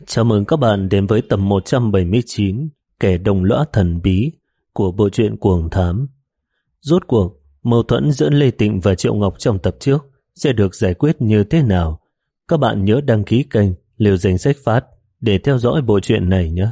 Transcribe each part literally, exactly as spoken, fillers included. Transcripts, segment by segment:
Chào mừng các bạn đến với tập một trăm bảy mươi chín Kẻ đồng lõa thần bí của bộ truyện Cuồng Thám. Rốt cuộc, mâu thuẫn giữa Lê Tịnh và Triệu Ngọc trong tập trước sẽ được giải quyết như thế nào? Các bạn nhớ đăng ký kênh Liều Danh Sách Phát để theo dõi bộ truyện này nhé.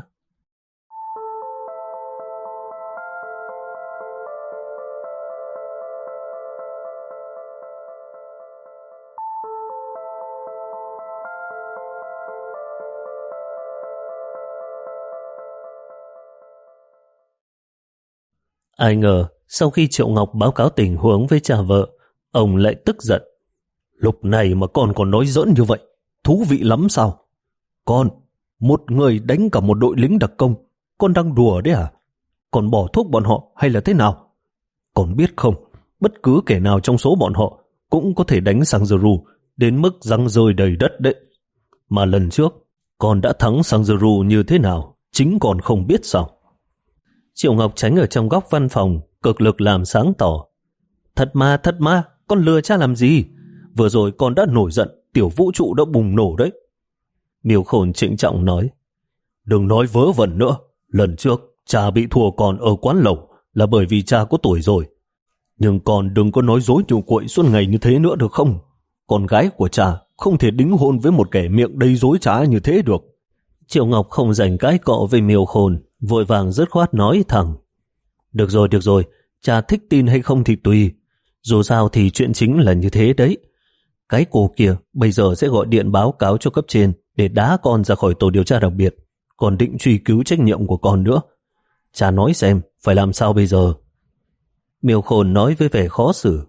Ai ngờ, sau khi Triệu Ngọc báo cáo tình huống với cha vợ, ông lại tức giận. Lúc này mà con còn nói giỡn như vậy, thú vị lắm sao? Con, một người đánh cả một đội lính đặc công, con đang đùa đấy à? Còn bỏ thuốc bọn họ hay là thế nào? Con biết không, bất cứ kẻ nào trong số bọn họ cũng có thể đánh Sang Zuru đến mức răng rơi đầy đất đấy. Mà lần trước, con đã thắng Sang Zuru như thế nào, chính con không biết sao? Triệu Ngọc tránh ở trong góc văn phòng, cực lực làm sáng tỏ. Thật mà, thật mà, con lừa cha làm gì? Vừa rồi con đã nổi giận, tiểu vũ trụ đã bùng nổ đấy. Miêu Khôn trịnh trọng nói. Đừng nói vớ vẩn nữa, lần trước cha bị thua con ở quán lẩu là bởi vì cha có tuổi rồi. Nhưng con đừng có nói dối nhung quậy suốt ngày như thế nữa được không? Con gái của cha không thể đính hôn với một kẻ miệng đầy dối trá như thế được. Triệu Ngọc không dành cãi cọ với Miêu Khôn, vội vàng dứt khoát nói thẳng. Được rồi, được rồi, cha thích tin hay không thì tùy. Dù sao thì chuyện chính là như thế đấy. Cái cô kia bây giờ sẽ gọi điện báo cáo cho cấp trên để đá con ra khỏi tổ điều tra đặc biệt, còn định truy cứu trách nhiệm của con nữa. Cha nói xem, phải làm sao bây giờ? Miêu Khôn nói với vẻ khó xử.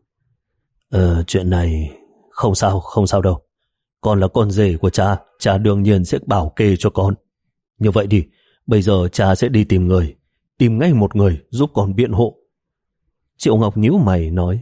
Ờ, chuyện này không sao, không sao đâu. Con là con rể của cha, cha đương nhiên sẽ bảo kê cho con. Như vậy đi, bây giờ cha sẽ đi tìm người, tìm ngay một người giúp con biện hộ. Triệu Ngọc nhíu mày nói.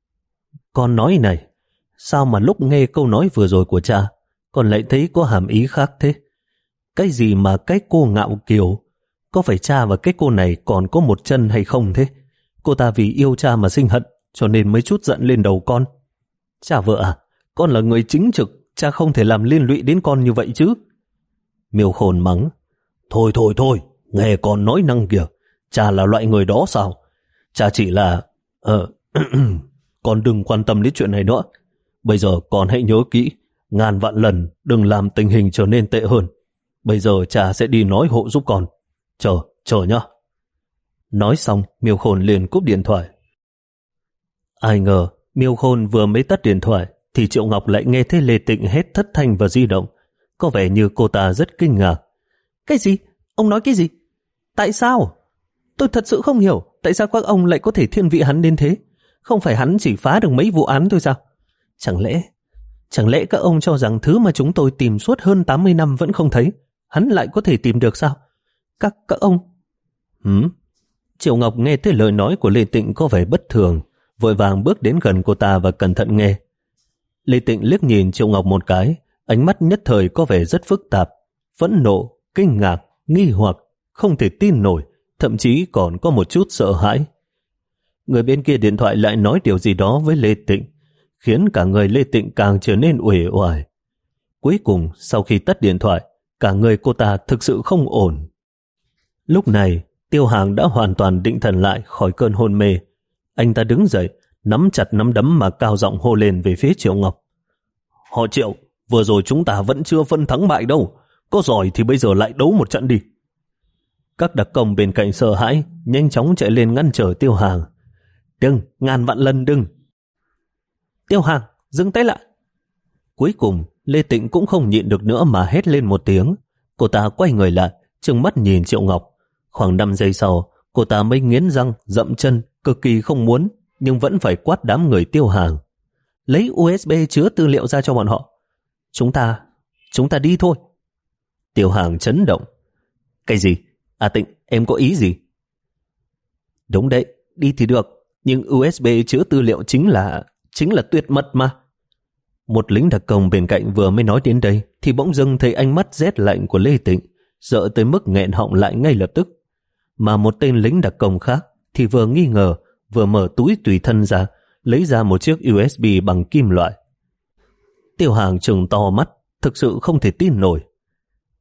Con nói này, sao mà lúc nghe câu nói vừa rồi của cha, con lại thấy có hàm ý khác thế? Cái gì mà cái cô Ngạo Kiều? Có phải cha và cái cô này còn có một chân hay không thế? Cô ta vì yêu cha mà sinh hận, cho nên mới chút giận lên đầu con. Cha vợ à, con là người chính trực, cha không thể làm liên lụy đến con như vậy chứ. Miêu Khôn mắng. Thôi thôi thôi, nghe con nói năng kìa, cha là loại người đó sao? Cha chỉ là... Ờ, con đừng quan tâm đến chuyện này nữa. Bây giờ con hãy nhớ kỹ, ngàn vạn lần đừng làm tình hình trở nên tệ hơn. Bây giờ cha sẽ đi nói hộ giúp con. Chờ, chờ nhá. Nói xong, Miêu Khôn liền cúp điện thoại. Ai ngờ, Miêu Khôn vừa mới tắt điện thoại, thì Triệu Ngọc lại nghe thấy Lê Tịnh hét thất thanh vào di động. Có vẻ như cô ta rất kinh ngạc. Cái gì? Ông nói cái gì? Tại sao? Tôi thật sự không hiểu tại sao các ông lại có thể thiên vị hắn đến thế. Không phải hắn chỉ phá được mấy vụ án thôi sao? Chẳng lẽ Chẳng lẽ các ông cho rằng thứ mà chúng tôi tìm suốt hơn tám mươi năm vẫn không thấy, hắn lại có thể tìm được sao? Các các ông... Hửm? Triệu Ngọc nghe thấy lời nói của Lê Tịnh có vẻ bất thường, vội vàng bước đến gần cô ta và cẩn thận nghe. Lê Tịnh liếc nhìn Triệu Ngọc một cái, ánh mắt nhất thời có vẻ rất phức tạp, phẫn nộ, kinh ngạc, nghi hoặc, không thể tin nổi, thậm chí còn có một chút sợ hãi. Người bên kia điện thoại lại nói điều gì đó với Lê Tịnh, khiến cả người Lê Tịnh càng trở nên uể oải. Cuối cùng, sau khi tắt điện thoại, cả người cô ta thực sự không ổn. Lúc này, Tiêu Hàng đã hoàn toàn định thần lại khỏi cơn hôn mê. Anh ta đứng dậy, nắm chặt nắm đấm mà cao giọng hô lên về phía Triệu Ngọc. Họ Triệu, vừa rồi chúng ta vẫn chưa phân thắng bại đâu. Có giỏi thì bây giờ lại đấu một trận đi. Các đặc công bên cạnh sợ hãi, nhanh chóng chạy lên ngăn trở Tiêu Hàng. Đừng, ngàn vạn lần đừng. Tiêu Hàng, dừng tay lại. Cuối cùng, Lê Tịnh cũng không nhịn được nữa mà hét lên một tiếng. Cô ta quay người lại, trừng mắt nhìn Triệu Ngọc. Khoảng năm giây sau, cô ta mới nghiến răng, dậm chân, cực kỳ không muốn, nhưng vẫn phải quát đám người Tiêu Hàng. Lấy u ét bê chứa tư liệu ra cho bọn họ. Chúng ta, chúng ta đi thôi. Tiêu Hàng chấn động. Cái gì? À Tịnh, em có ý gì? Đúng đấy, đi thì được, nhưng u ét bê chứa tư liệu chính là, chính là tuyệt mật mà. Một lính đặc công bên cạnh vừa mới nói đến đây, thì bỗng dưng thấy ánh mắt rét lạnh của Lê Tịnh, sợ tới mức nghẹn họng lại ngay lập tức. Mà một tên lính đặc công khác thì vừa nghi ngờ, vừa mở túi tùy thân ra, lấy ra một chiếc u ét bê bằng kim loại. Tiêu Hàng trừng to mắt, thực sự không thể tin nổi.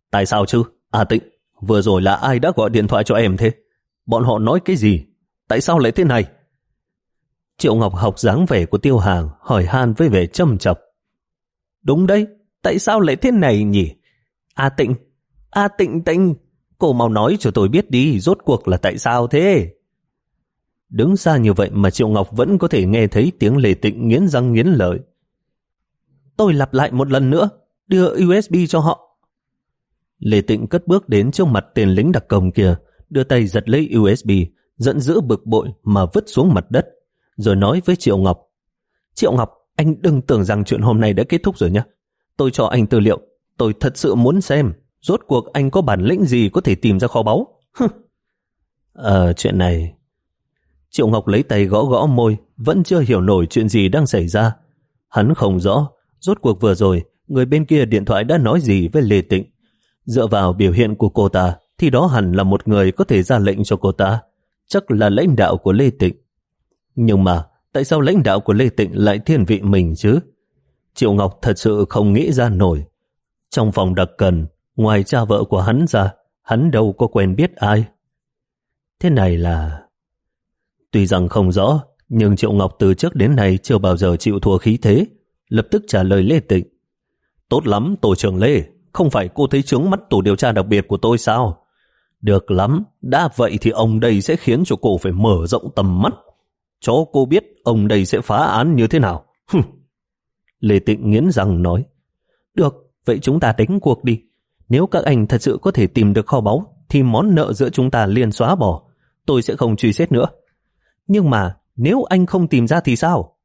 Tại sao chứ? À Tịnh, vừa rồi là ai đã gọi điện thoại cho em thế? Bọn họ nói cái gì? Tại sao lại thế này? Triệu Ngọc học dáng vẻ của Tiêu Hàng, hỏi han với vẻ châm chọc. Đúng đấy, tại sao lại thế này nhỉ? A Tịnh, A Tịnh Tịnh, cô mau nói cho tôi biết đi, rốt cuộc là tại sao thế? Đứng xa như vậy mà Triệu Ngọc vẫn có thể nghe thấy tiếng Lê Tịnh nghiến răng nghiến lợi. Tôi lặp lại một lần nữa, đưa u ét bê cho họ. Lê Tịnh cất bước đến trước mặt tên lính đặc công kia, đưa tay giật lấy u ét bê, giận dữ bực bội mà vứt xuống mặt đất, rồi nói với Triệu Ngọc. Triệu Ngọc, anh đừng tưởng rằng chuyện hôm nay đã kết thúc rồi nhé. Tôi cho anh tư liệu, tôi thật sự muốn xem, rốt cuộc anh có bản lĩnh gì có thể tìm ra kho báu. Ờ, chuyện này... Triệu Ngọc lấy tay gõ gõ môi, vẫn chưa hiểu nổi chuyện gì đang xảy ra. Hắn không rõ, rốt cuộc vừa rồi, người bên kia điện thoại đã nói gì với Lê Tịnh. Dựa vào biểu hiện của cô ta, thì đó hẳn là một người có thể ra lệnh cho cô ta, chắc là lãnh đạo của Lê Tịnh. Nhưng mà, tại sao lãnh đạo của Lê Tịnh lại thiên vị mình chứ? Triệu Ngọc thật sự không nghĩ ra nổi. Trong phòng đặc cần, ngoài cha vợ của hắn ra, hắn đâu có quen biết ai. Thế này là... Tuy rằng không rõ, nhưng Triệu Ngọc từ trước đến nay chưa bao giờ chịu thua khí thế, lập tức trả lời Lê Tịnh. Tốt lắm, tổ trưởng Lê, không phải cô thấy chướng mắt tổ điều tra đặc biệt của tôi sao? Được lắm, đã vậy thì ông đây sẽ khiến cho cô phải mở rộng tầm mắt. Cho cô biết ông đây sẽ phá án như thế nào. Lê Tịnh nghiến răng nói. Được, vậy chúng ta đánh cuộc đi. Nếu các anh thật sự có thể tìm được kho báu, thì món nợ giữa chúng ta liền xóa bỏ. Tôi sẽ không truy xét nữa. Nhưng mà nếu anh không tìm ra thì sao?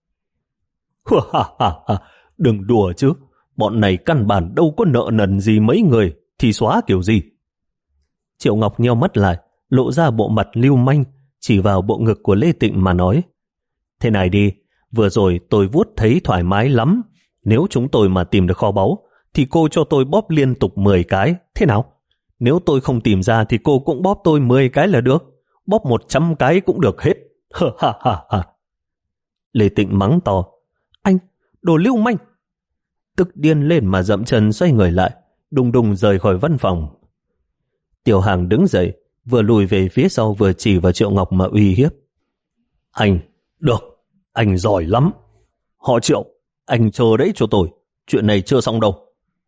Đừng đùa chứ. Bọn này căn bản đâu có nợ nần gì mấy người, thì xóa kiểu gì? Triệu Ngọc nheo mắt lại, lộ ra bộ mặt lưu manh, chỉ vào bộ ngực của Lê Tịnh mà nói. Thế này đi, vừa rồi tôi vuốt thấy thoải mái lắm. Nếu chúng tôi mà tìm được kho báu, thì cô cho tôi bóp liên tục mười cái, thế nào? Nếu tôi không tìm ra thì cô cũng bóp tôi mười cái là được. Bóp một trăm cái cũng được hết. Ha ha ha. Lê Tịnh mắng to. Anh, đồ lưu manh. Tức điên lên mà dậm chân xoay người lại, đùng đùng rời khỏi văn phòng. Tiểu Hàng đứng dậy, vừa lùi về phía sau vừa chỉ vào Triệu Ngọc mà uy hiếp. Anh, được, anh giỏi lắm. Họ Triệu, anh chờ đấy cho tôi, chuyện này chưa xong đâu.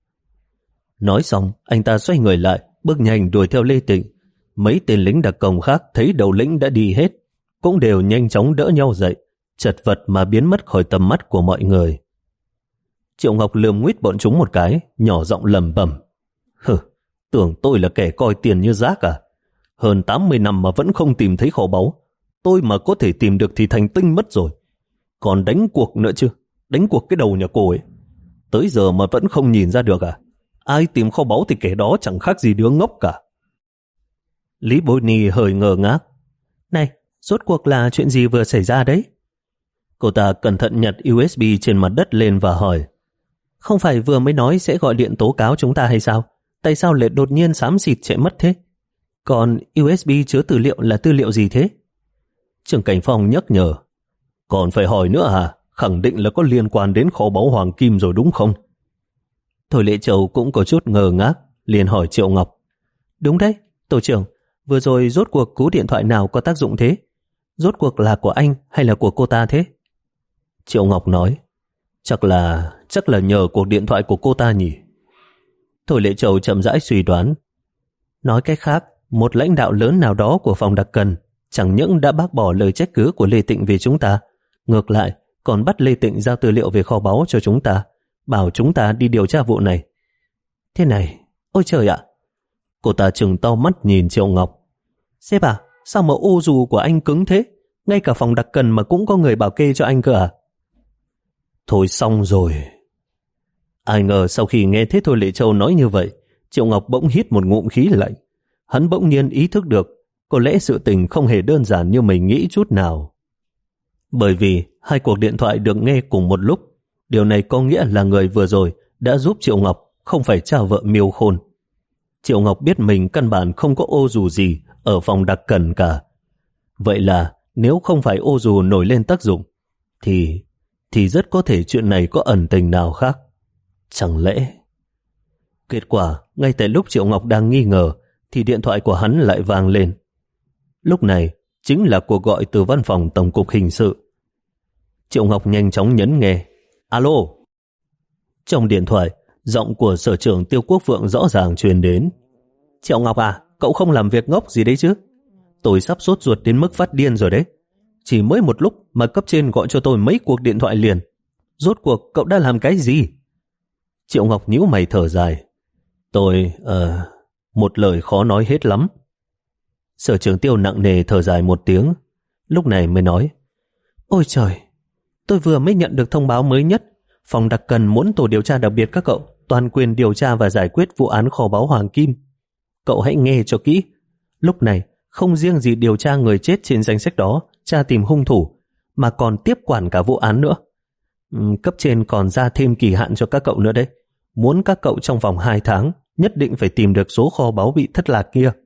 Nói xong, anh ta xoay người lại, bước nhanh đuổi theo Lê Tịnh. Mấy tên lính đặc công khác thấy đầu lĩnh đã đi hết, cũng đều nhanh chóng đỡ nhau dậy, chật vật mà biến mất khỏi tầm mắt của mọi người. Triệu Ngọc lườm nguýt bọn chúng một cái, nhỏ giọng lẩm bẩm. Hừ, tưởng tôi là kẻ coi tiền như rác à? Hơn tám mươi năm mà vẫn không tìm thấy kho báu. Tôi mà có thể tìm được thì thành tinh mất rồi. Còn đánh cuộc nữa chứ? Đánh cuộc cái đầu nhà cô ấy. Tới giờ mà vẫn không nhìn ra được à? Ai tìm kho báu thì kẻ đó chẳng khác gì đứa ngốc cả. Lý Bôi Ni hơi ngờ ngác. Này, rốt cuộc là chuyện gì vừa xảy ra đấy? Cô ta cẩn thận nhặt u ét bê trên mặt đất lên và hỏi. Không phải vừa mới nói sẽ gọi điện tố cáo chúng ta hay sao? Tại sao lại đột nhiên xám xịt chạy mất thế? Còn u ét bê chứa tư liệu là tư liệu gì thế? Trưởng Cảnh Phong nhắc nhở. Còn phải hỏi nữa à? Khẳng định là có liên quan đến kho báu hoàng kim rồi đúng không? Thôi Lệ Châu cũng có chút ngờ ngác, liền hỏi Triệu Ngọc. Đúng đấy, tổ trưởng, vừa rồi rốt cuộc cú điện thoại nào có tác dụng thế? Rốt cuộc là của anh hay là của cô ta thế? Triệu Ngọc nói. Chắc là, chắc là nhờ cuộc điện thoại của cô ta nhỉ? Thôi Lệ Châu chậm rãi suy đoán. Nói cách khác, một lãnh đạo lớn nào đó của phòng đặc cần chẳng những đã bác bỏ lời trách cứ của Lê Tịnh về chúng ta, ngược lại còn bắt Lê Tịnh giao tư liệu về kho báu cho chúng ta, bảo chúng ta đi điều tra vụ này. Thế này, ôi trời ạ! Cô ta trừng to mắt nhìn Triệu Ngọc. Sếp à, sao mà ô dù của anh cứng thế? Ngay cả phòng đặc cần mà cũng có người bảo kê cho anh cơ à? Thôi xong rồi. Ai ngờ sau khi nghe thấy Thôi Lệ Châu nói như vậy, Triệu Ngọc bỗng hít một ngụm khí lạnh. Hắn bỗng nhiên ý thức được có lẽ sự tình không hề đơn giản như mình nghĩ chút nào. Bởi vì hai cuộc điện thoại được nghe cùng một lúc, điều này có nghĩa là người vừa rồi đã giúp Triệu Ngọc, không phải cha vợ Miêu Khôn. Triệu Ngọc biết mình căn bản không có ô dù gì ở phòng đặc cần cả. Vậy là nếu không phải ô dù nổi lên tác dụng, thì thì rất có thể chuyện này có ẩn tình nào khác. Chẳng lẽ... Kết quả ngay tại lúc Triệu Ngọc đang nghi ngờ thì điện thoại của hắn lại vang lên. Lúc này chính là cuộc gọi từ văn phòng Tổng cục Hình sự. Triệu Ngọc nhanh chóng nhấn nghe. Alo. Trong điện thoại, giọng của Sở trưởng Tiêu Quốc Vượng rõ ràng truyền đến. Triệu Ngọc à, cậu không làm việc ngốc gì đấy chứ? Tôi sắp sốt ruột đến mức phát điên rồi đấy. Chỉ mới một lúc mà cấp trên gọi cho tôi mấy cuộc điện thoại liền. Rốt cuộc cậu đã làm cái gì? Triệu Ngọc nhíu mày thở dài. Tôi, ờ, uh, một lời khó nói hết lắm. Sở trưởng Tiêu nặng nề thở dài một tiếng, lúc này mới nói. Ôi trời, tôi vừa mới nhận được thông báo mới nhất. Phòng đặc cần muốn tổ điều tra đặc biệt các cậu toàn quyền điều tra và giải quyết vụ án kho báu Hoàng Kim. Cậu hãy nghe cho kỹ. Lúc này không riêng gì điều tra người chết trên danh sách đó, tra tìm hung thủ, mà còn tiếp quản cả vụ án nữa. Uhm, cấp trên còn ra thêm kỳ hạn cho các cậu nữa đấy. Muốn các cậu trong vòng hai tháng nhất định phải tìm được số kho báu bị thất lạc kia.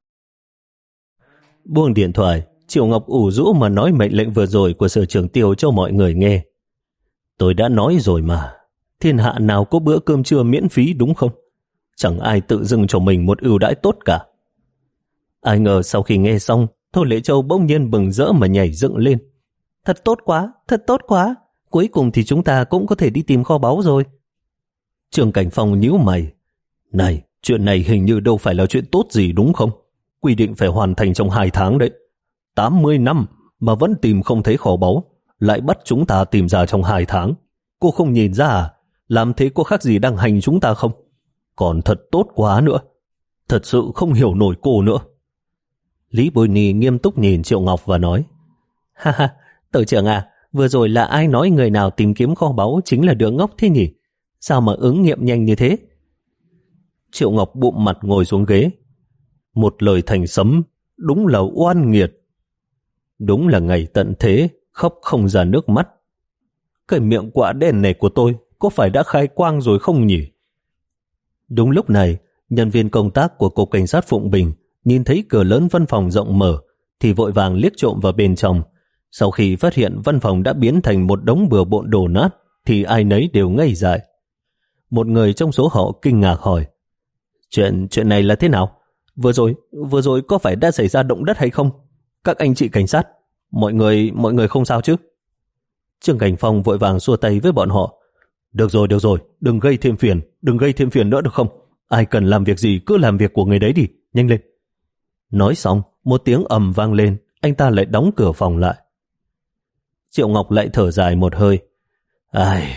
Buông điện thoại, Triệu Ngọc ủ rũ mà nói mệnh lệnh vừa rồi của Sở trưởng Tiêu cho mọi người nghe. Tôi đã nói rồi mà, thiên hạ nào có bữa cơm trưa miễn phí đúng không? Chẳng ai tự dưng cho mình một ưu đãi tốt cả. Ai ngờ sau khi nghe xong, Thôi Lệ Châu bỗng nhiên bừng rỡ mà nhảy dựng lên. Thật tốt quá, thật tốt quá. Cuối cùng thì chúng ta cũng có thể đi tìm kho báu rồi. Trương Cảnh Phong nhíu mày. Này, chuyện này hình như đâu phải là chuyện tốt gì đúng không? Quy định phải hoàn thành trong hai tháng đấy. tám mươi năm mà vẫn tìm không thấy kho báu, lại bắt chúng ta tìm ra trong hai tháng. Cô không nhìn ra à? Làm thế có khác gì đang hành chúng ta không? Còn thật tốt quá nữa. Thật sự không hiểu nổi cô nữa. Lý Bồi Nì nghiêm túc nhìn Triệu Ngọc và nói. Ha ha, Tổ trưởng à, vừa rồi là ai nói người nào tìm kiếm kho báu chính là đứa ngốc thế nhỉ? Sao mà ứng nghiệm nhanh như thế? Triệu Ngọc bụm mặt ngồi xuống ghế. Một lời thành sấm, đúng là oan nghiệt. Đúng là ngày tận thế, khóc không ra nước mắt. Cái miệng quả đen này của tôi có phải đã khai quang rồi không nhỉ? Đúng lúc này, nhân viên công tác của Cục Cảnh sát Phụng Bình nhìn thấy cửa lớn văn phòng rộng mở thì vội vàng liếc trộm vào bên trong. Sau khi phát hiện văn phòng đã biến thành một đống bừa bộn đổ nát thì ai nấy đều ngây dại. Một người trong số họ kinh ngạc hỏi. Chuyện chuyện này là thế nào? Vừa rồi, vừa rồi có phải đã xảy ra động đất hay không? Các anh chị cảnh sát, mọi người, mọi người không sao chứ? Trương Cảnh Phong vội vàng xua tay với bọn họ. Được rồi, được rồi, đừng gây thêm phiền, đừng gây thêm phiền nữa được không? Ai cần làm việc gì cứ làm việc của người đấy đi, nhanh lên. Nói xong, một tiếng ầm vang lên, anh ta lại đóng cửa phòng lại. Triệu Ngọc lại thở dài một hơi. Ai...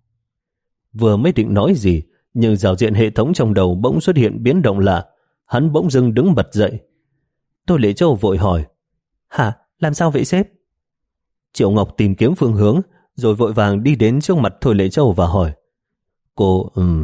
Vừa mới định nói gì, nhưng giao diện hệ thống trong đầu bỗng xuất hiện biến động lạ. Hắn bỗng dưng đứng bật dậy. Thôi Lệ Châu vội hỏi. Hả? Làm sao vậy sếp? Triệu Ngọc tìm kiếm phương hướng, rồi vội vàng đi đến trước mặt Thôi Lệ Châu và hỏi. Cô... Um,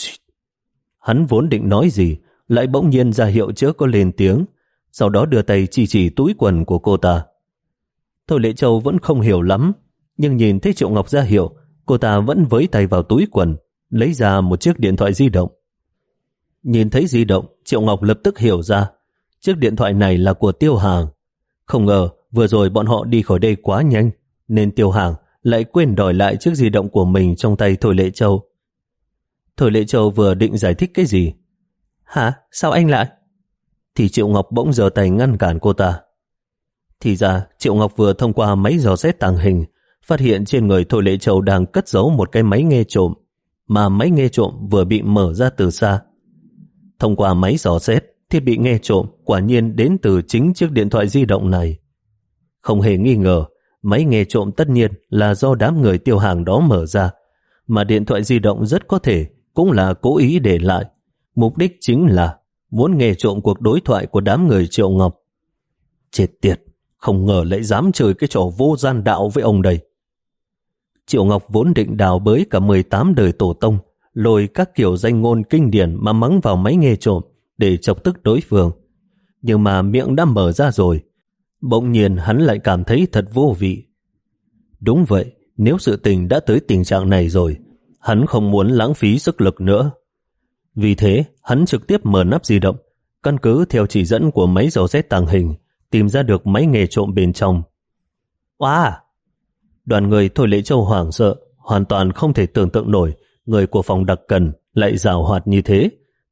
hắn vốn định nói gì, lại bỗng nhiên ra hiệu chớ có lên tiếng, sau đó đưa tay chỉ chỉ túi quần của cô ta. Thôi Lệ Châu vẫn không hiểu lắm, nhưng nhìn thấy Triệu Ngọc ra hiệu, cô ta vẫn với tay vào túi quần, lấy ra một chiếc điện thoại di động. Nhìn thấy di động, Triệu Ngọc lập tức hiểu ra, chiếc điện thoại này là của Tiêu Hàng. Không ngờ vừa rồi bọn họ đi khỏi đây quá nhanh, nên Tiêu Hàng lại quên đòi lại chiếc di động của mình trong tay Thôi Lệ Châu. Thôi Lệ Châu vừa định giải thích cái gì. Hả? Sao anh lại? Thì Triệu Ngọc bỗng giơ tay ngăn cản cô ta. Thì ra Triệu Ngọc vừa thông qua máy dò xét tàng hình phát hiện trên người Thôi Lệ Châu đang cất giấu một cái máy nghe trộm, mà máy nghe trộm vừa bị mở ra từ xa. Thông qua máy dò xét, thiết bị nghe trộm quả nhiên đến từ chính chiếc điện thoại di động này. Không hề nghi ngờ, máy nghe trộm tất nhiên là do đám người Tiêu Hàng đó mở ra, mà điện thoại di động rất có thể cũng là cố ý để lại. Mục đích chính là muốn nghe trộm cuộc đối thoại của đám người Triệu Ngọc. Chết tiệt, không ngờ lại dám chơi cái trò vô gian đạo với ông đây. Triệu Ngọc vốn định đào bới cả mười tám đời tổ tông, lôi các kiểu danh ngôn kinh điển mà mắng vào máy nghe trộm để chọc tức đối phương. Nhưng mà miệng đã mở ra rồi, bỗng nhiên hắn lại cảm thấy thật vô vị. Đúng vậy, nếu sự tình đã tới tình trạng này rồi, hắn không muốn lãng phí sức lực nữa. Vì thế, hắn trực tiếp mở nắp di động, căn cứ theo chỉ dẫn của máy dò xét tàng hình, tìm ra được máy nghe trộm bên trong. Wow! Đoàn người Thôi Lệ Châu hoảng sợ, hoàn toàn không thể tưởng tượng nổi người của phòng đặc cần lại giàu hoạt như thế,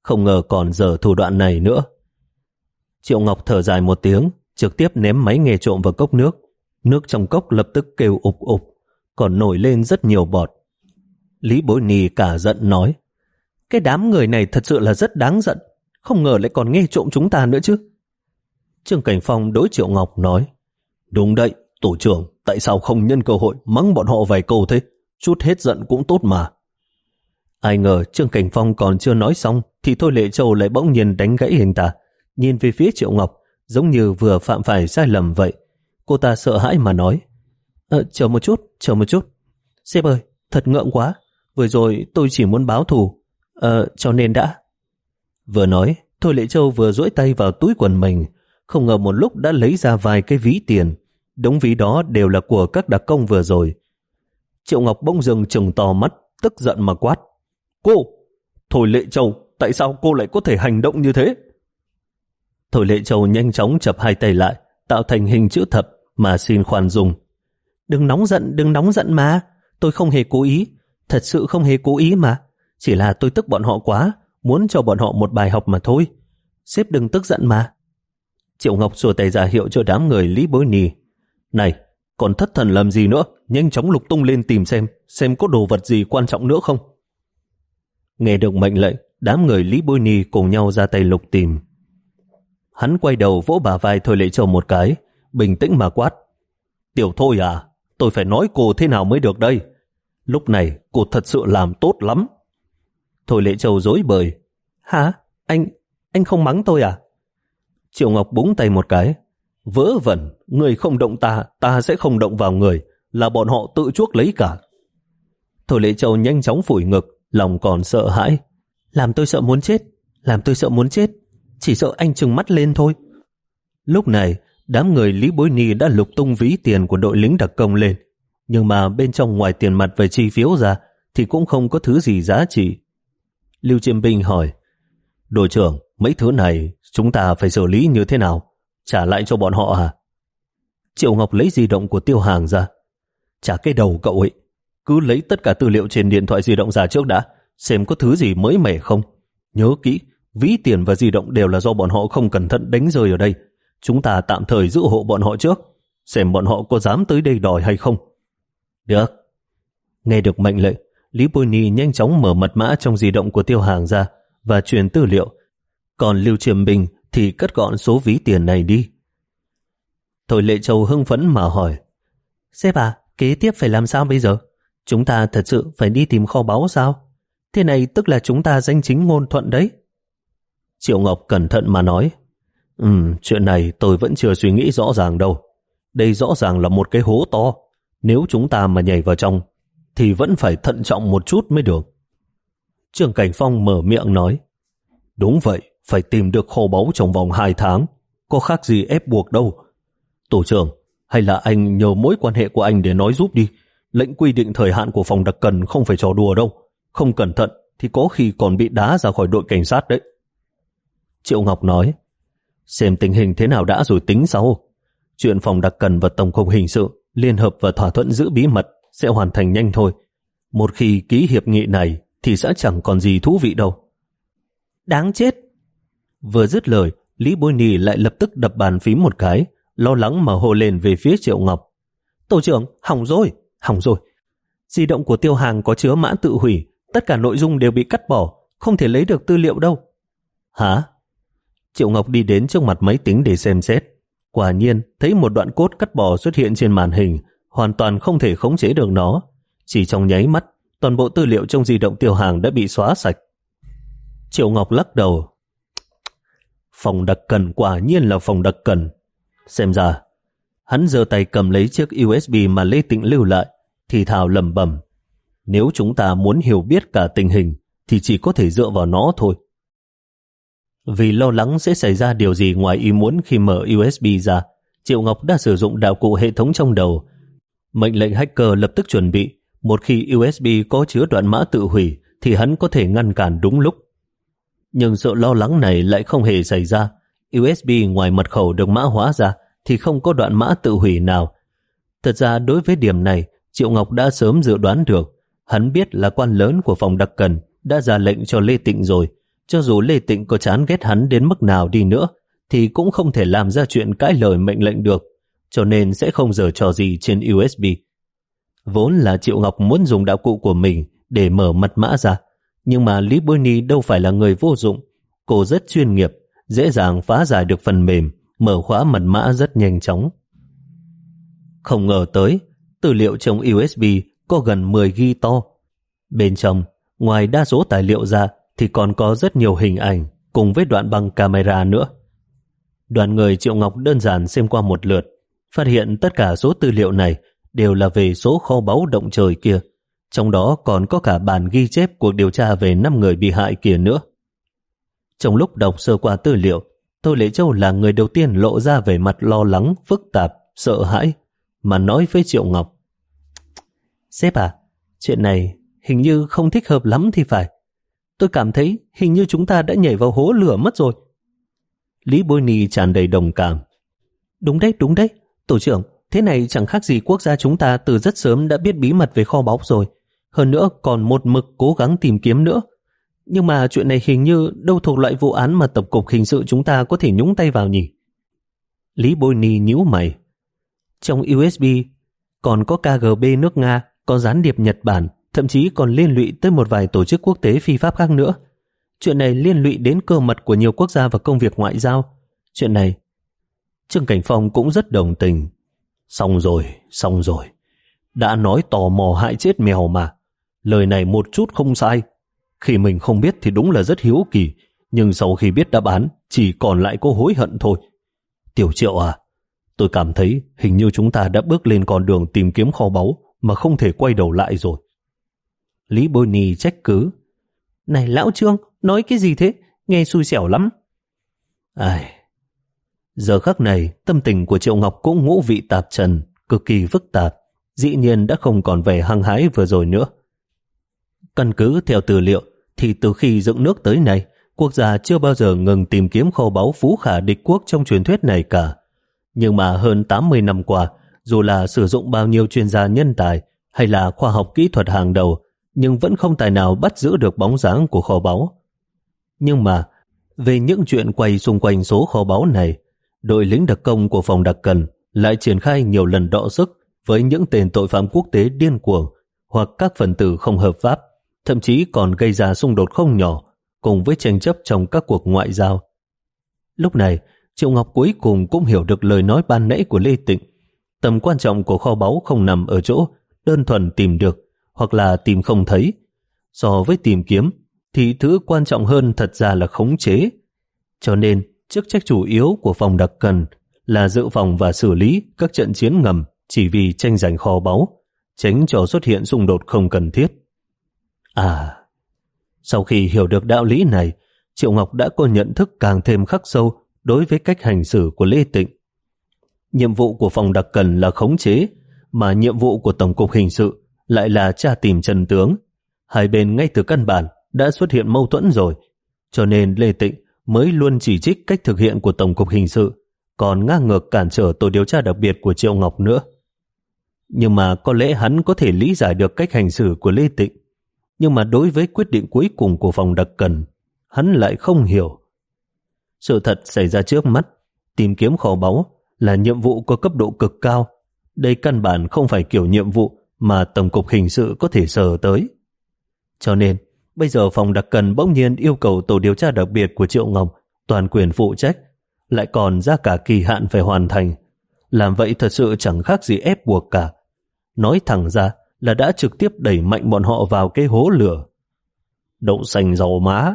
không ngờ còn dở thủ đoạn này nữa. Triệu Ngọc thở dài một tiếng, trực tiếp ném máy nghe trộm vào cốc nước. Nước trong cốc lập tức kêu ục ục, còn nổi lên rất nhiều bọt. Lý Bối Ni cả giận nói, cái đám người này thật sự là rất đáng giận, không ngờ lại còn nghe trộm chúng ta nữa chứ. Trương Cảnh Phong đối Triệu Ngọc nói, đúng đấy, tổ trưởng, tại sao không nhân cơ hội mắng bọn họ vài câu thế, chút hết giận cũng tốt mà. Ai ngờ Trương Cảnh Phong còn chưa nói xong thì Thôi Lệ Châu lại bỗng nhiên đánh gãy anh ta, nhìn về phía Triệu Ngọc giống như vừa phạm phải sai lầm vậy. Cô ta sợ hãi mà nói, ờ, chờ một chút, chờ một chút. Sếp ơi, thật ngượng quá, vừa rồi tôi chỉ muốn báo thù, ờ, cho nên đã. Vừa nói, Thôi Lệ Châu vừa duỗi tay vào túi quần mình, không ngờ một lúc đã lấy ra vài cái ví tiền. Đống ví đó đều là của các đặc công vừa rồi. Triệu Ngọc bỗng dưng trừng to mắt, tức giận mà quát, cô, Thôi Lệ Châu, tại sao cô lại có thể hành động như thế? Thôi Lệ Châu nhanh chóng chập hai tay lại, tạo thành hình chữ thập mà xin khoan dung. Đừng nóng giận, đừng nóng giận mà, tôi không hề cố ý, thật sự không hề cố ý mà, chỉ là tôi tức bọn họ quá, muốn cho bọn họ một bài học mà thôi. Sếp đừng tức giận mà. Triệu Ngọc xua tay ra hiệu cho đám người Lý Bối Ni. Này, còn thất thần làm gì nữa, nhanh chóng lục tung lên tìm xem, xem có đồ vật gì quan trọng nữa không. Nghe được mệnh lệnh, đám người Lý Bối Ni cùng nhau ra tay lục tìm. Hắn quay đầu vỗ bả vai Thôi Lệ Châu một cái, bình tĩnh mà quát, Tiểu Thôi à, tôi phải nói cô thế nào mới được đây? Lúc này cô thật sự làm tốt lắm. Thôi Lệ Châu dối bời, hả? Anh, anh không mắng tôi à? Triệu Ngọc búng tay một cái, vớ vẩn, người không động ta, ta sẽ không động vào người, là bọn họ tự chuốc lấy cả. Thôi Lệ Châu nhanh chóng phủi ngực, lòng còn sợ hãi. Làm tôi sợ muốn chết, làm tôi sợ muốn chết, chỉ sợ anh trừng mắt lên thôi. Lúc này, đám người Lý Bối Ni đã lục tung ví tiền của đội lính đặc công lên, nhưng mà bên trong ngoài tiền mặt và chi phiếu ra thì cũng không có thứ gì giá trị. Lưu Chiêm Binh hỏi, đội trưởng, mấy thứ này chúng ta phải xử lý như thế nào? Trả lại cho bọn họ à? Triệu Ngọc lấy di động của Tiêu Hàng ra. Trả cái đầu cậu ấy, cứ lấy tất cả tư liệu trên điện thoại di động ra trước đã, xem có thứ gì mới mẻ không. Nhớ kỹ, ví tiền và di động đều là do bọn họ không cẩn thận đánh rơi ở đây. Chúng ta tạm thời giữ hộ bọn họ trước, xem bọn họ có dám tới đây đòi hay không. Được. Nghe được mệnh lệnh, Lý Bối Ni nhanh chóng mở mật mã trong di động của Tiêu Hàng ra và truyền tư liệu. Còn Lưu Chiêm Bình thì cất gọn số ví tiền này đi. Thôi Lệ Châu hưng phấn mà hỏi, sếp à, kế tiếp phải làm sao bây giờ? Chúng ta thật sự phải đi tìm kho báu sao? Thế này tức là chúng ta danh chính ngôn thuận đấy. Triệu Ngọc cẩn thận mà nói, Ừm, chuyện này tôi vẫn chưa suy nghĩ rõ ràng đâu. Đây rõ ràng là một cái hố to. Nếu chúng ta mà nhảy vào trong thì vẫn phải thận trọng một chút mới được. Trương Cảnh Phong mở miệng nói, đúng vậy, phải tìm được kho báu trong vòng hai tháng, có khác gì ép buộc đâu. Tổ trưởng, hay là anh nhờ mối quan hệ của anh để nói giúp đi. Lệnh quy định thời hạn của phòng đặc cần không phải trò đùa đâu. Không cẩn thận thì có khi còn bị đá ra khỏi đội cảnh sát đấy. Triệu Ngọc nói, xem tình hình thế nào đã rồi tính sau. Chuyện phòng đặc cần và tổng cục hình sự liên hợp và thỏa thuận giữ bí mật sẽ hoàn thành nhanh thôi. Một khi ký hiệp nghị này thì sẽ chẳng còn gì thú vị đâu. Đáng chết. Vừa dứt lời, Lý Bối Ni lại lập tức đập bàn phím một cái, lo lắng mà hô lên về phía Triệu Ngọc. Tổ trưởng, hỏng rồi, hỏng rồi. Di động của Tiêu Hàng có chứa mã tự hủy, tất cả nội dung đều bị cắt bỏ, không thể lấy được tư liệu đâu. Hả? Triệu Ngọc đi đến trước mặt máy tính để xem xét. Quả nhiên, thấy một đoạn code cắt bỏ xuất hiện trên màn hình, hoàn toàn không thể khống chế được nó. Chỉ trong nháy mắt, toàn bộ tư liệu trong di động Tiêu Hàng đã bị xóa sạch. Triệu Ngọc lắc đầu. Phòng đặc cần quả nhiên là phòng đặc cần. Xem ra, hắn giơ tay cầm lấy chiếc u ét bê mà Lê Tịnh lưu lại, thì thào lẩm bẩm. Nếu chúng ta muốn hiểu biết cả tình hình, thì chỉ có thể dựa vào nó thôi. Vì lo lắng sẽ xảy ra điều gì ngoài ý muốn khi mở u ét bê ra, Triệu Ngọc đã sử dụng đạo cụ hệ thống trong đầu. Mệnh lệnh hacker lập tức chuẩn bị, một khi u ét bê có chứa đoạn mã tự hủy thì hắn có thể ngăn cản đúng lúc. Nhưng sự lo lắng này lại không hề xảy ra. u ét bê ngoài mật khẩu được mã hóa ra thì không có đoạn mã tự hủy nào. Thật ra đối với điểm này, Triệu Ngọc đã sớm dự đoán được. Hắn biết là quan lớn của phòng đặc cần đã ra lệnh cho Lê Tịnh rồi, Cho dù Lê Tịnh có chán ghét hắn đến mức nào đi nữa thì cũng không thể làm ra chuyện cãi lời mệnh lệnh được, cho nên sẽ không giở trò gì trên u ét bê. Vốn là Triệu Ngọc muốn dùng đạo cụ của mình để mở mật mã ra, nhưng mà Lý Bôi Ni đâu phải là người vô dụng. Cô rất chuyên nghiệp, dễ dàng phá giải được phần mềm, mở khóa mật mã rất nhanh chóng. Không ngờ tới, tư liệu trong u ét bê có gần mười gi-ga-bai to. Bên trong, ngoài đa số tài liệu ra thì còn có rất nhiều hình ảnh cùng với đoạn băng camera nữa. Đoàn người Triệu Ngọc đơn giản xem qua một lượt, phát hiện tất cả số tư liệu này đều là về số kho báu động trời kia, trong đó còn có cả bản ghi chép cuộc điều tra về năm người bị hại kia nữa. Trong lúc đọc sơ qua tư liệu, Tô Lệ Châu là người đầu tiên lộ ra vẻ mặt lo lắng, phức tạp, sợ hãi, mà nói với Triệu Ngọc: "Sếp à, chuyện này hình như không thích hợp lắm thì phải. Tôi cảm thấy hình như chúng ta đã nhảy vào hố lửa mất rồi." Lý Bôi Ni tràn đầy đồng cảm: "Đúng đấy, đúng đấy, tổ trưởng, thế này chẳng khác gì quốc gia chúng ta từ rất sớm đã biết bí mật về kho báu rồi. Hơn nữa còn một mực cố gắng tìm kiếm nữa. Nhưng mà chuyện này hình như đâu thuộc loại vụ án mà Tổng cục Hình sự chúng ta có thể nhúng tay vào nhỉ?" Lý Bôi Ni nhíu mày: "Trong u ét bê còn có ca giê bê nước Nga, có gián điệp Nhật Bản, thậm chí còn liên lụy tới một vài tổ chức quốc tế phi pháp khác nữa. Chuyện này liên lụy đến cơ mật của nhiều quốc gia và công việc ngoại giao. Chuyện này..." Trương Cảnh Phong cũng rất đồng tình: "Xong rồi, xong rồi. Đã nói tò mò hại chết mèo mà. Lời này một chút không sai. Khi mình không biết thì đúng là rất hiếu kỳ, nhưng sau khi biết đáp án chỉ còn lại có hối hận thôi. Tiểu Triệu à, tôi cảm thấy hình như chúng ta đã bước lên con đường tìm kiếm kho báu mà không thể quay đầu lại rồi." Lý Bôi Ni trách cứ: "Này lão Trương, nói cái gì thế? Nghe xui xẻo lắm." Ai... Giờ khắc này, tâm tình của Triệu Ngọc cũng ngũ vị tạp trần, cực kỳ phức tạp, dĩ nhiên đã không còn vẻ hăng hái vừa rồi nữa. Căn cứ theo tư liệu, thì từ khi dựng nước tới nay, quốc gia chưa bao giờ ngừng tìm kiếm kho báu phú khả địch quốc trong truyền thuyết này cả. Nhưng mà hơn tám mươi năm qua, dù là sử dụng bao nhiêu chuyên gia nhân tài hay là khoa học kỹ thuật hàng đầu, nhưng vẫn không tài nào bắt giữ được bóng dáng của kho báu. Nhưng mà, về những chuyện quay xung quanh số kho báu này, đội lính đặc công của phòng đặc cần lại triển khai nhiều lần đọ sức với những tên tội phạm quốc tế điên cuồng hoặc các phần tử không hợp pháp, thậm chí còn gây ra xung đột không nhỏ cùng với tranh chấp trong các cuộc ngoại giao. Lúc này, Triệu Ngọc cuối cùng cũng hiểu được lời nói ban nãy của Lê Tịnh. Tầm quan trọng của kho báu không nằm ở chỗ đơn thuần tìm được hoặc là tìm không thấy. So với tìm kiếm, thì thứ quan trọng hơn thật ra là khống chế. Cho nên, chức trách chủ yếu của phòng đặc cần là dự phòng và xử lý các trận chiến ngầm chỉ vì tranh giành kho báu, tránh cho xuất hiện xung đột không cần thiết. À, sau khi hiểu được đạo lý này, Triệu Ngọc đã có nhận thức càng thêm khắc sâu đối với cách hành xử của Lê Tịnh. Nhiệm vụ của phòng đặc cần là khống chế, mà nhiệm vụ của Tổng cục Hình sự lại là tra tìm chân tướng. Hai bên ngay từ căn bản đã xuất hiện mâu thuẫn rồi, cho nên Lê Tịnh mới luôn chỉ trích cách thực hiện của Tổng cục Hình sự, còn ngang ngược cản trở tổ điều tra đặc biệt của Triệu Ngọc nữa. Nhưng mà có lẽ hắn có thể lý giải được cách hành xử của Lê Tịnh, nhưng mà đối với quyết định cuối cùng của phòng đặc cần, hắn lại không hiểu. Sự thật xảy ra trước mắt, tìm kiếm kho báu là nhiệm vụ có cấp độ cực cao. Đây căn bản không phải kiểu nhiệm vụ mà Tổng cục Hình sự có thể sờ tới. Cho nên, bây giờ phòng đặc cần bỗng nhiên yêu cầu tổ điều tra đặc biệt của Triệu Ngọc toàn quyền phụ trách, lại còn ra cả kỳ hạn phải hoàn thành. Làm vậy thật sự chẳng khác gì ép buộc cả. Nói thẳng ra là đã trực tiếp đẩy mạnh bọn họ vào cái hố lửa. Đậu xanh dầu má.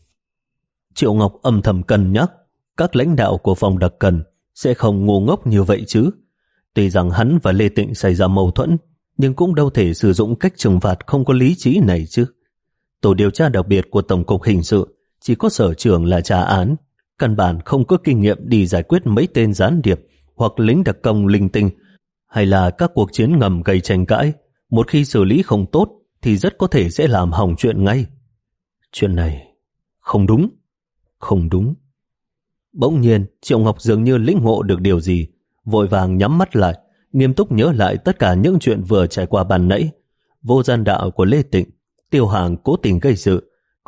Triệu Ngọc âm thầm cân nhắc, các lãnh đạo của phòng đặc cần sẽ không ngu ngốc như vậy chứ. Tuy rằng hắn và Lê Tịnh xảy ra mâu thuẫn, nhưng cũng đâu thể sử dụng cách trừng phạt không có lý trí này chứ. Tổ điều tra đặc biệt của Tổng cục Hình sự chỉ có sở trưởng là trả án, căn bản không có kinh nghiệm đi giải quyết mấy tên gián điệp hoặc lính đặc công linh tinh, hay là các cuộc chiến ngầm gây tranh cãi. Một khi xử lý không tốt thì rất có thể sẽ làm hỏng chuyện ngay. Chuyện này không đúng, không đúng. Bỗng nhiên Triệu Ngọc dường như lĩnh ngộ được điều gì, vội vàng nhắm mắt lại, nghiêm túc nhớ lại tất cả những chuyện vừa trải qua ban nãy. Vô gian đạo của Lê Tịnh, Tiêu Hàng cố tình gây sự,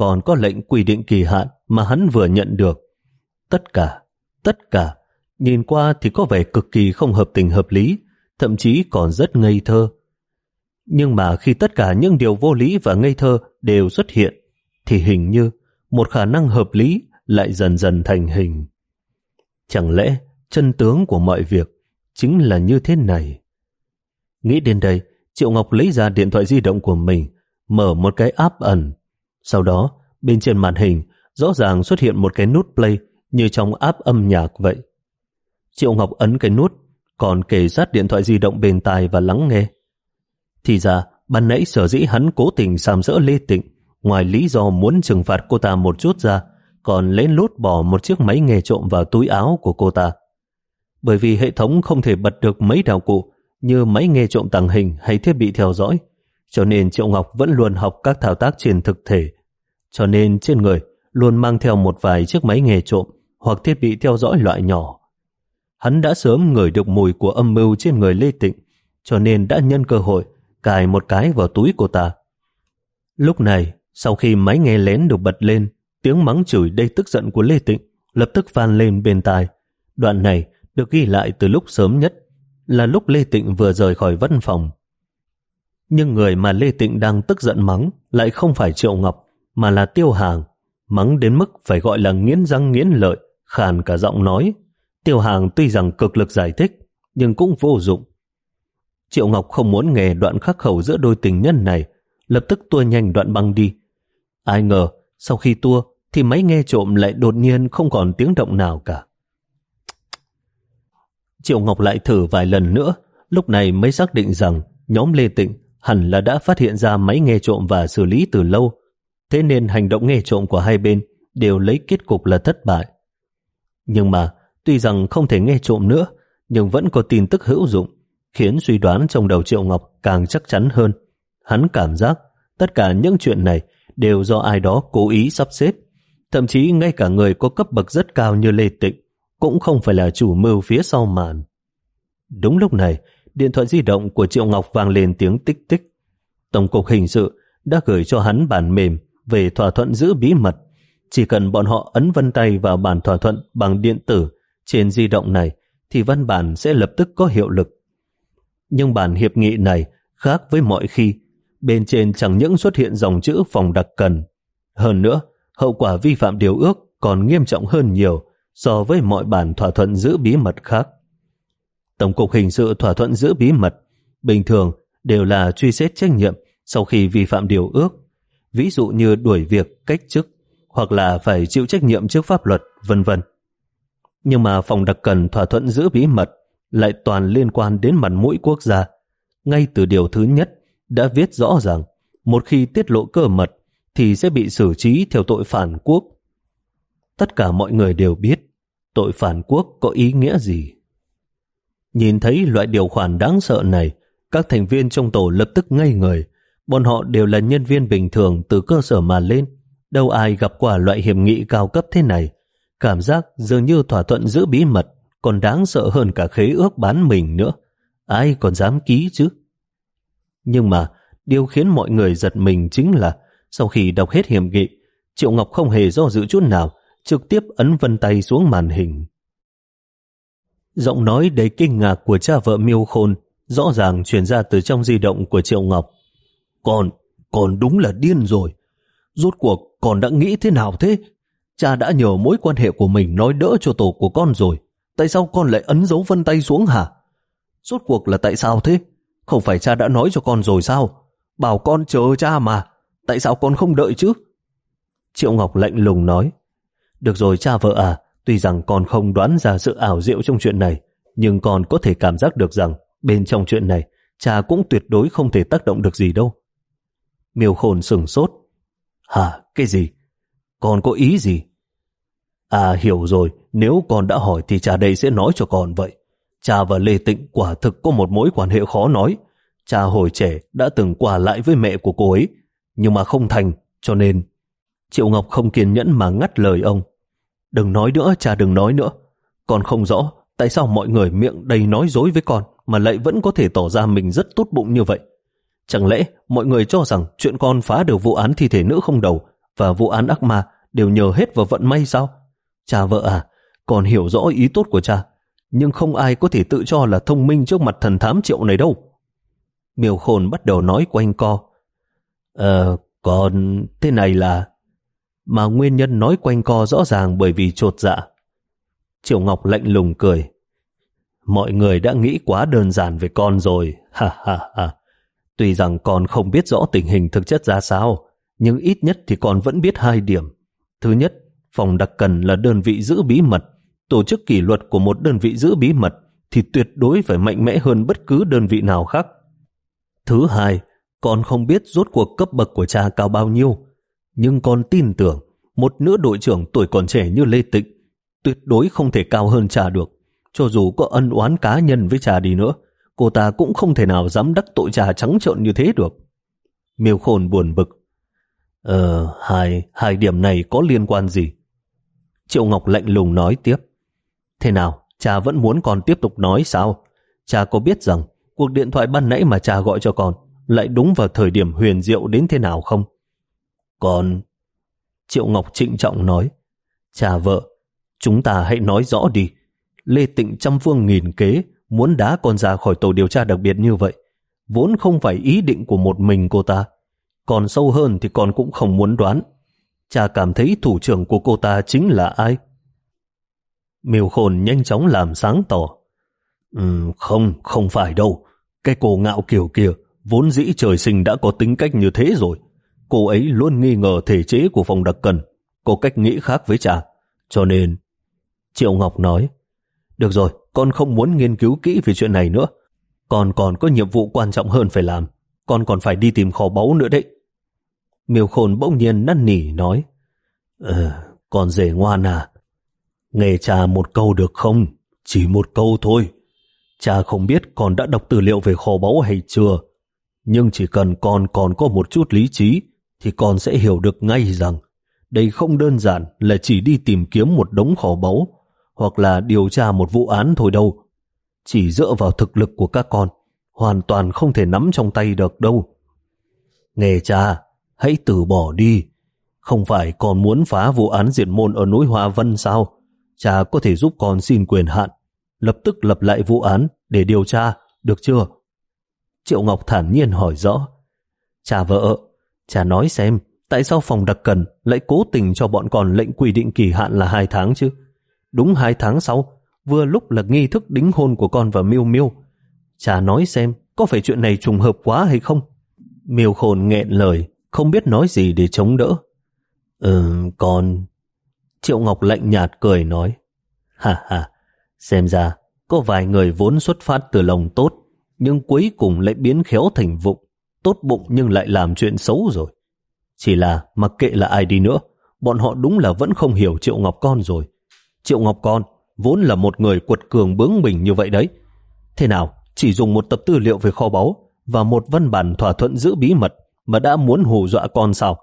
còn có lệnh quy định kỳ hạn mà hắn vừa nhận được. Tất cả, tất cả, nhìn qua thì có vẻ cực kỳ không hợp tình hợp lý, thậm chí còn rất ngây thơ. Nhưng mà khi tất cả những điều vô lý và ngây thơ đều xuất hiện, thì hình như một khả năng hợp lý lại dần dần thành hình. Chẳng lẽ chân tướng của mọi việc chính là như thế này? Nghĩ đến đây, Triệu Ngọc lấy ra điện thoại di động của mình, mở một cái app ẩn. Sau đó, bên trên màn hình rõ ràng xuất hiện một cái nút play như trong app âm nhạc vậy. Triệu Ngọc ấn cái nút, còn kề sát điện thoại di động bên tai và lắng nghe. Thì ra, ban nãy sở dĩ hắn cố tình sàm sỡ Lê Tịnh, ngoài lý do muốn trừng phạt cô ta một chút ra, còn lén lút bỏ một chiếc máy nghe trộm vào túi áo của cô ta. Bởi vì hệ thống không thể bật được mấy đạo cụ như máy nghe trộm tàng hình hay thiết bị theo dõi, cho nên Triệu Ngọc vẫn luôn học các thao tác trên thực thể. Cho nên trên người luôn mang theo một vài chiếc máy nghe trộm hoặc thiết bị theo dõi loại nhỏ. Hắn đã sớm ngửi được mùi của âm mưu trên người Lê Tịnh, cho nên đã nhân cơ hội cài một cái vào túi cô ta. Lúc này, sau khi máy nghe lén được bật lên, tiếng mắng chửi đầy tức giận của Lê Tịnh lập tức vang lên bên tai. Đoạn này được ghi lại từ lúc sớm nhất, là lúc Lê Tịnh vừa rời khỏi văn phòng. Nhưng người mà Lê Tịnh đang tức giận mắng lại không phải Triệu Ngọc, mà là Tiêu Hàng, mắng đến mức phải gọi là nghiến răng nghiến lợi, khàn cả giọng nói. Tiêu Hàng tuy rằng cực lực giải thích, nhưng cũng vô dụng. Triệu Ngọc không muốn nghe đoạn khắc khẩu giữa đôi tình nhân này, lập tức tua nhanh đoạn băng đi. Ai ngờ, sau khi tua, thì máy nghe trộm lại đột nhiên không còn tiếng động nào cả. Triệu Ngọc lại thử vài lần nữa, lúc này mới xác định rằng nhóm Lê Tịnh hẳn là đã phát hiện ra máy nghe trộm và xử lý từ lâu, thế nên hành động nghe trộm của hai bên đều lấy kết cục là thất bại. Nhưng mà, tuy rằng không thể nghe trộm nữa, nhưng vẫn có tin tức hữu dụng, khiến suy đoán trong đầu Triệu Ngọc càng chắc chắn hơn. Hắn cảm giác tất cả những chuyện này đều do ai đó cố ý sắp xếp, thậm chí ngay cả người có cấp bậc rất cao như Lê Tịnh cũng không phải là chủ mưu phía sau màn. Đúng lúc này, điện thoại di động của Triệu Ngọc vang lên tiếng tích tích. Tổng cục hình sự đã gửi cho hắn bản mềm về thỏa thuận giữ bí mật. Chỉ cần bọn họ ấn vân tay vào bản thỏa thuận bằng điện tử trên di động này thì văn bản sẽ lập tức có hiệu lực. Nhưng bản hiệp nghị này khác với mọi khi, bên trên chẳng những xuất hiện dòng chữ phòng đặc cần. Hơn nữa, hậu quả vi phạm điều ước còn nghiêm trọng hơn nhiều so với mọi bản thỏa thuận giữ bí mật khác. Tổng cục hình sự thỏa thuận giữ bí mật bình thường đều là truy xét trách nhiệm sau khi vi phạm điều ước, ví dụ như đuổi việc, cách chức hoặc là phải chịu trách nhiệm trước pháp luật, vân vân. Nhưng mà phòng đặc cần thỏa thuận giữ bí mật lại toàn liên quan đến mặt mũi quốc gia. Ngay từ điều thứ nhất đã viết rõ ràng một khi tiết lộ cơ mật thì sẽ bị xử trí theo tội phản quốc. Tất cả mọi người đều biết tội phản quốc có ý nghĩa gì. Nhìn thấy loại điều khoản đáng sợ này, các thành viên trong tổ lập tức ngây người. Bọn họ đều là nhân viên bình thường từ cơ sở mà lên, đâu ai gặp qua loại hiệp nghị cao cấp thế này. Cảm giác dường như thỏa thuận giữ bí mật còn đáng sợ hơn cả khế ước bán mình nữa. Ai còn dám ký chứ? Nhưng mà điều khiến mọi người giật mình chính là sau khi đọc hết hiệp nghị, Triệu Ngọc không hề do dự chút nào, trực tiếp ấn vân tay xuống màn hình. Giọng nói đầy kinh ngạc của cha vợ Miêu Khôn rõ ràng truyền ra từ trong di động của Triệu Ngọc. Con, con đúng là điên rồi. Rốt cuộc con đã nghĩ thế nào thế? Cha đã nhờ mối quan hệ của mình nói đỡ cho tổ của con rồi. Tại sao con lại ấn dấu vân tay xuống hả? Rốt cuộc là tại sao thế? Không phải cha đã nói cho con rồi sao? Bảo con chờ cha mà. Tại sao con không đợi chứ? Triệu Ngọc lạnh lùng nói. Được rồi cha vợ à, tuy rằng con không đoán ra sự ảo diệu trong chuyện này, nhưng con có thể cảm giác được rằng bên trong chuyện này cha cũng tuyệt đối không thể tác động được gì đâu. Miêu Khôn sửng sốt. Hả? Cái gì? Con có ý gì? À hiểu rồi, nếu con đã hỏi thì cha đây sẽ nói cho con vậy. Cha và Lê Tịnh quả thực có một mối quan hệ khó nói. Cha hồi trẻ đã từng qua lại với mẹ của cô ấy, nhưng mà không thành, cho nên... Triệu Ngọc không kiên nhẫn mà ngắt lời ông. Đừng nói nữa, cha đừng nói nữa. Con không rõ tại sao mọi người miệng đầy nói dối với con mà lại vẫn có thể tỏ ra mình rất tốt bụng như vậy. Chẳng lẽ mọi người cho rằng chuyện con phá được vụ án thi thể nữ không đầu và vụ án ác ma đều nhờ hết vào vận may sao? Cha vợ à, con hiểu rõ ý tốt của cha, nhưng không ai có thể tự cho là thông minh trước mặt thần thám Triệu này đâu. Miêu Khôn bắt đầu nói quanh co. Ờ, còn thế này là... Mà nguyên nhân nói quanh co rõ ràng bởi vì chột dạ. Triệu Ngọc lạnh lùng cười. Mọi người đã nghĩ quá đơn giản về con rồi. Ha ha ha. Tuy rằng con không biết rõ tình hình thực chất ra sao, nhưng ít nhất thì con vẫn biết hai điểm. Thứ nhất, phòng đặc cần là đơn vị giữ bí mật. Tổ chức kỷ luật của một đơn vị giữ bí mật thì tuyệt đối phải mạnh mẽ hơn bất cứ đơn vị nào khác. Thứ hai, con không biết rốt cuộc cấp bậc của cha cao bao nhiêu, nhưng con tin tưởng một nữ đội trưởng tuổi còn trẻ như Lê Tịnh tuyệt đối không thể cao hơn cha được. Cho dù có ân oán cá nhân với cha đi nữa, cô ta cũng không thể nào dám đắc tội cha trắng trợn như thế được. Miêu Khôn buồn bực. Ờ, hai, hai điểm này có liên quan gì? Triệu Ngọc lạnh lùng nói tiếp. Thế nào, cha vẫn muốn con tiếp tục nói sao? Cha có biết rằng cuộc điện thoại ban nãy mà cha gọi cho con lại đúng vào thời điểm huyền diệu đến thế nào không? Con... Triệu Ngọc trịnh trọng nói. Cha vợ, chúng ta hãy nói rõ đi. Lê Tịnh trăm phương nghìn kế muốn đá con ra khỏi tổ điều tra đặc biệt như vậy, vốn không phải ý định của một mình cô ta. Còn sâu hơn thì con cũng không muốn đoán. Cha cảm thấy thủ trưởng của cô ta chính là ai? Miêu Khôn nhanh chóng làm sáng tỏ. Ừ, không, không phải đâu. Cái cô Ngạo Kiều kia vốn dĩ trời sinh đã có tính cách như thế rồi. Cô ấy luôn nghi ngờ thể chế của phòng đặc cần, có cách nghĩ khác với cha. Cho nên... Triệu Ngọc nói, được rồi, con không muốn nghiên cứu kỹ về chuyện này nữa. Con còn có nhiệm vụ quan trọng hơn phải làm. Con còn phải đi tìm kho báu nữa đấy. Miêu Khôn bỗng nhiên năn nỉ nói, Ờ, con rể ngoan à, nghe cha một câu được không? Chỉ một câu thôi. Cha không biết con đã đọc tư liệu về kho báu hay chưa, nhưng chỉ cần con còn có một chút lý trí thì con sẽ hiểu được ngay rằng đây không đơn giản là chỉ đi tìm kiếm một đống kho báu hoặc là điều tra một vụ án thôi đâu. Chỉ dựa vào thực lực của các con hoàn toàn không thể nắm trong tay được đâu. Nghe cha, hãy từ bỏ đi. Không phải con muốn phá vụ án diệt môn ở núi Hoa Vân sao? Cha có thể giúp con xin quyền hạn, lập tức lập lại vụ án để điều tra, được chưa? Triệu Ngọc thản nhiên hỏi rõ. Cha vợ, cha nói xem, tại sao phòng đặc cần lại cố tình cho bọn con lệnh quy định kỳ hạn là hai tháng chứ? Đúng hai tháng sau, vừa lúc là nghi thức đính hôn của con và Miêu Miêu. Cha nói xem, có phải chuyện này trùng hợp quá hay không? Miêu Khôn nghẹn lời, không biết nói gì để chống đỡ. Ừ, con... Triệu Ngọc lạnh nhạt cười nói. Ha ha, xem ra có vài người vốn xuất phát từ lòng tốt, nhưng cuối cùng lại biến khéo thành vụng, tốt bụng nhưng lại làm chuyện xấu rồi. Chỉ là mặc kệ là ai đi nữa, bọn họ đúng là vẫn không hiểu Triệu Ngọc con rồi. Triệu Ngọc con vốn là một người quật cường bướng bỉnh như vậy đấy. Thế nào, chỉ dùng một tập tư liệu về kho báu và một văn bản thỏa thuận giữ bí mật mà đã muốn hù dọa con sao?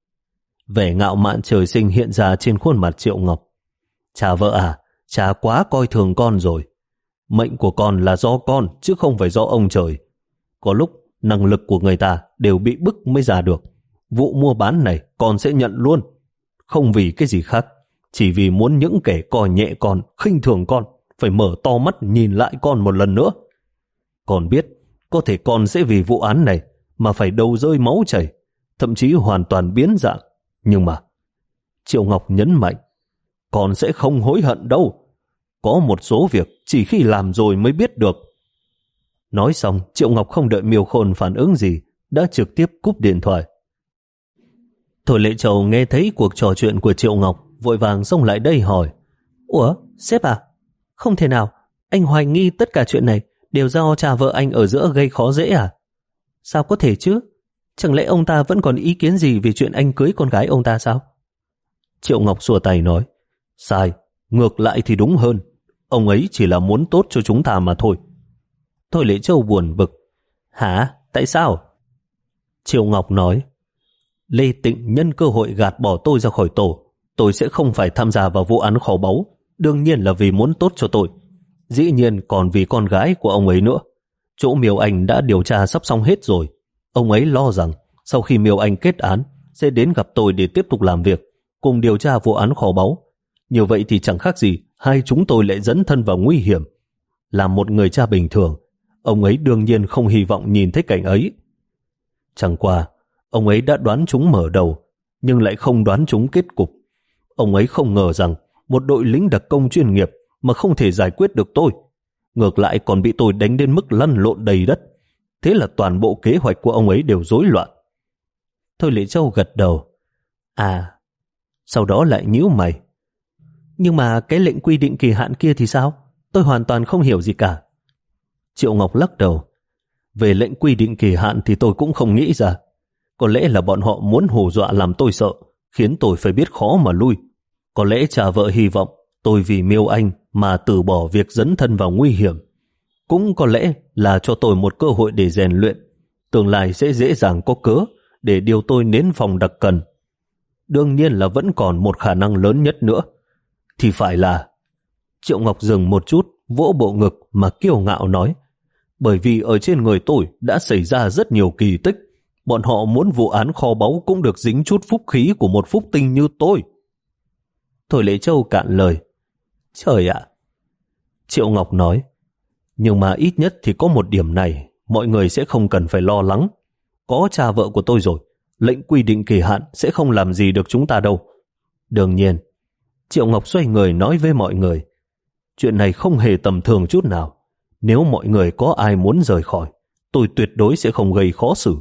Vẻ ngạo mạn trời sinh hiện ra trên khuôn mặt Triệu Ngọc. Cha vợ à, cha quá coi thường con rồi. Mệnh của con là do con chứ không phải do ông trời. Có lúc năng lực của người ta đều bị bức mới ra được. Vụ mua bán này con sẽ nhận luôn. Không vì cái gì khác, chỉ vì muốn những kẻ coi nhẹ con, khinh thường con phải mở to mắt nhìn lại con một lần nữa. Con biết có thể con sẽ vì vụ án này mà phải đầu rơi máu chảy, thậm chí hoàn toàn biến dạng. Nhưng mà Triệu Ngọc nhấn mạnh, con sẽ không hối hận đâu. Có một số việc chỉ khi làm rồi mới biết được. Nói xong, Triệu Ngọc không đợi Miêu Khôn phản ứng gì, đã trực tiếp cúp điện thoại. Thôi Lệ Trầu nghe thấy cuộc trò chuyện của Triệu Ngọc, vội vàng xông lại đây hỏi, Ủa, sếp à? Không thể nào, anh hoài nghi tất cả chuyện này đều do cha vợ anh ở giữa gây khó dễ à? Sao có thể chứ? Chẳng lẽ ông ta vẫn còn ý kiến gì về chuyện anh cưới con gái ông ta sao? Triệu Ngọc xua tay nói, sai, ngược lại thì đúng hơn. Ông ấy chỉ là muốn tốt cho chúng ta mà thôi. Thôi Lệ Châu buồn bực, hả? Tại sao? Triệu Ngọc nói, Lê Tịnh nhân cơ hội gạt bỏ tôi ra khỏi tổ. Tôi sẽ không phải tham gia vào vụ án kho báu, đương nhiên là vì muốn tốt cho tôi. Dĩ nhiên còn vì con gái của ông ấy nữa. Chỗ Miêu Anh đã điều tra sắp xong hết rồi. Ông ấy lo rằng sau khi Miêu Anh kết án, sẽ đến gặp tôi để tiếp tục làm việc, cùng điều tra vụ án kho báu. Như vậy thì chẳng khác gì hai chúng tôi lại dẫn thân vào nguy hiểm. Là một người cha bình thường, ông ấy đương nhiên không hy vọng nhìn thấy cảnh ấy. Chẳng qua, ông ấy đã đoán chúng mở đầu, nhưng lại không đoán chúng kết cục. Ông ấy không ngờ rằng một đội lính đặc công chuyên nghiệp mà không thể giải quyết được tôi, ngược lại còn bị tôi đánh đến mức lăn lộn đầy đất. Thế là toàn bộ kế hoạch của ông ấy đều rối loạn. Thôi Lệ Châu gật đầu. À, sau đó lại nhíu mày. Nhưng mà cái lệnh quy định kỳ hạn kia thì sao? Tôi hoàn toàn không hiểu gì cả. Triệu Ngọc lắc đầu. Về lệnh quy định kỳ hạn thì tôi cũng không nghĩ ra. Có lẽ là bọn họ muốn hù dọa làm tôi sợ, khiến tôi phải biết khó mà lui. Có lẽ cha vợ hy vọng tôi vì Miêu Anh mà từ bỏ việc dấn thân vào nguy hiểm. Cũng có lẽ là cho tôi một cơ hội để rèn luyện, tương lai sẽ dễ dàng có cớ để điều tôi đến phòng đặc cần. Đương nhiên là vẫn còn một khả năng lớn nhất nữa, thì phải là... Triệu Ngọc dừng một chút, vỗ bộ ngực mà kiêu ngạo nói, bởi vì ở trên người tôi đã xảy ra rất nhiều kỳ tích, bọn họ muốn vụ án kho báu cũng được dính chút phúc khí của một phúc tinh như tôi. Thôi Lệ Châu cạn lời. Trời ạ! Triệu Ngọc nói, nhưng mà ít nhất thì có một điểm này, mọi người sẽ không cần phải lo lắng. Có cha vợ của tôi rồi, lệnh quy định kỳ hạn sẽ không làm gì được chúng ta đâu. Đương nhiên, Triệu Ngọc xoay người nói với mọi người, chuyện này không hề tầm thường chút nào. Nếu mọi người có ai muốn rời khỏi, tôi tuyệt đối sẽ không gây khó xử.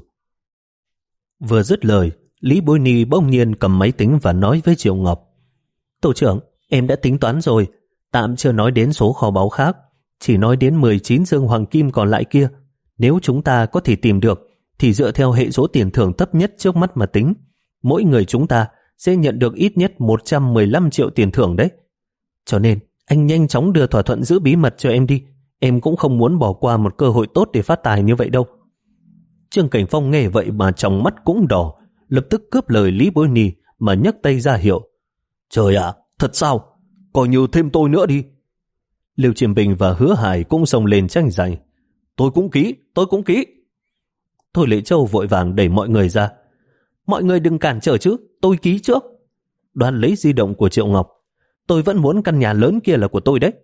Vừa dứt lời, Lý Bối Ni bỗng nhiên cầm máy tính và nói với Triệu Ngọc, Tổ trưởng, em đã tính toán rồi, tạm chưa nói đến số kho báu khác, chỉ nói đến mười chín dương hoàng kim còn lại kia. Nếu chúng ta có thể tìm được, thì dựa theo hệ số tiền thưởng thấp nhất trước mắt mà tính, mỗi người chúng ta sẽ nhận được ít nhất một trăm mười lăm triệu tiền thưởng đấy. Cho nên, anh nhanh chóng đưa thỏa thuận giữ bí mật cho em đi. Em cũng không muốn bỏ qua một cơ hội tốt để phát tài như vậy đâu. Trương Cảnh Phong nghe vậy mà trong mắt cũng đỏ, lập tức cướp lời Lý Bối Ni mà nhấc tay ra hiệu. Trời ạ, thật sao? Coi như thêm tôi nữa đi. Lưu Chiêm Bình và Hứa Hải cũng xông lên tranh giành. Tôi cũng ký, tôi cũng ký. Thôi Lệ Châu vội vàng đẩy mọi người ra. Mọi người đừng cản trở chứ, tôi ký trước. Đoan lấy di động của Triệu Ngọc. Tôi vẫn muốn căn nhà lớn kia là của tôi đấy.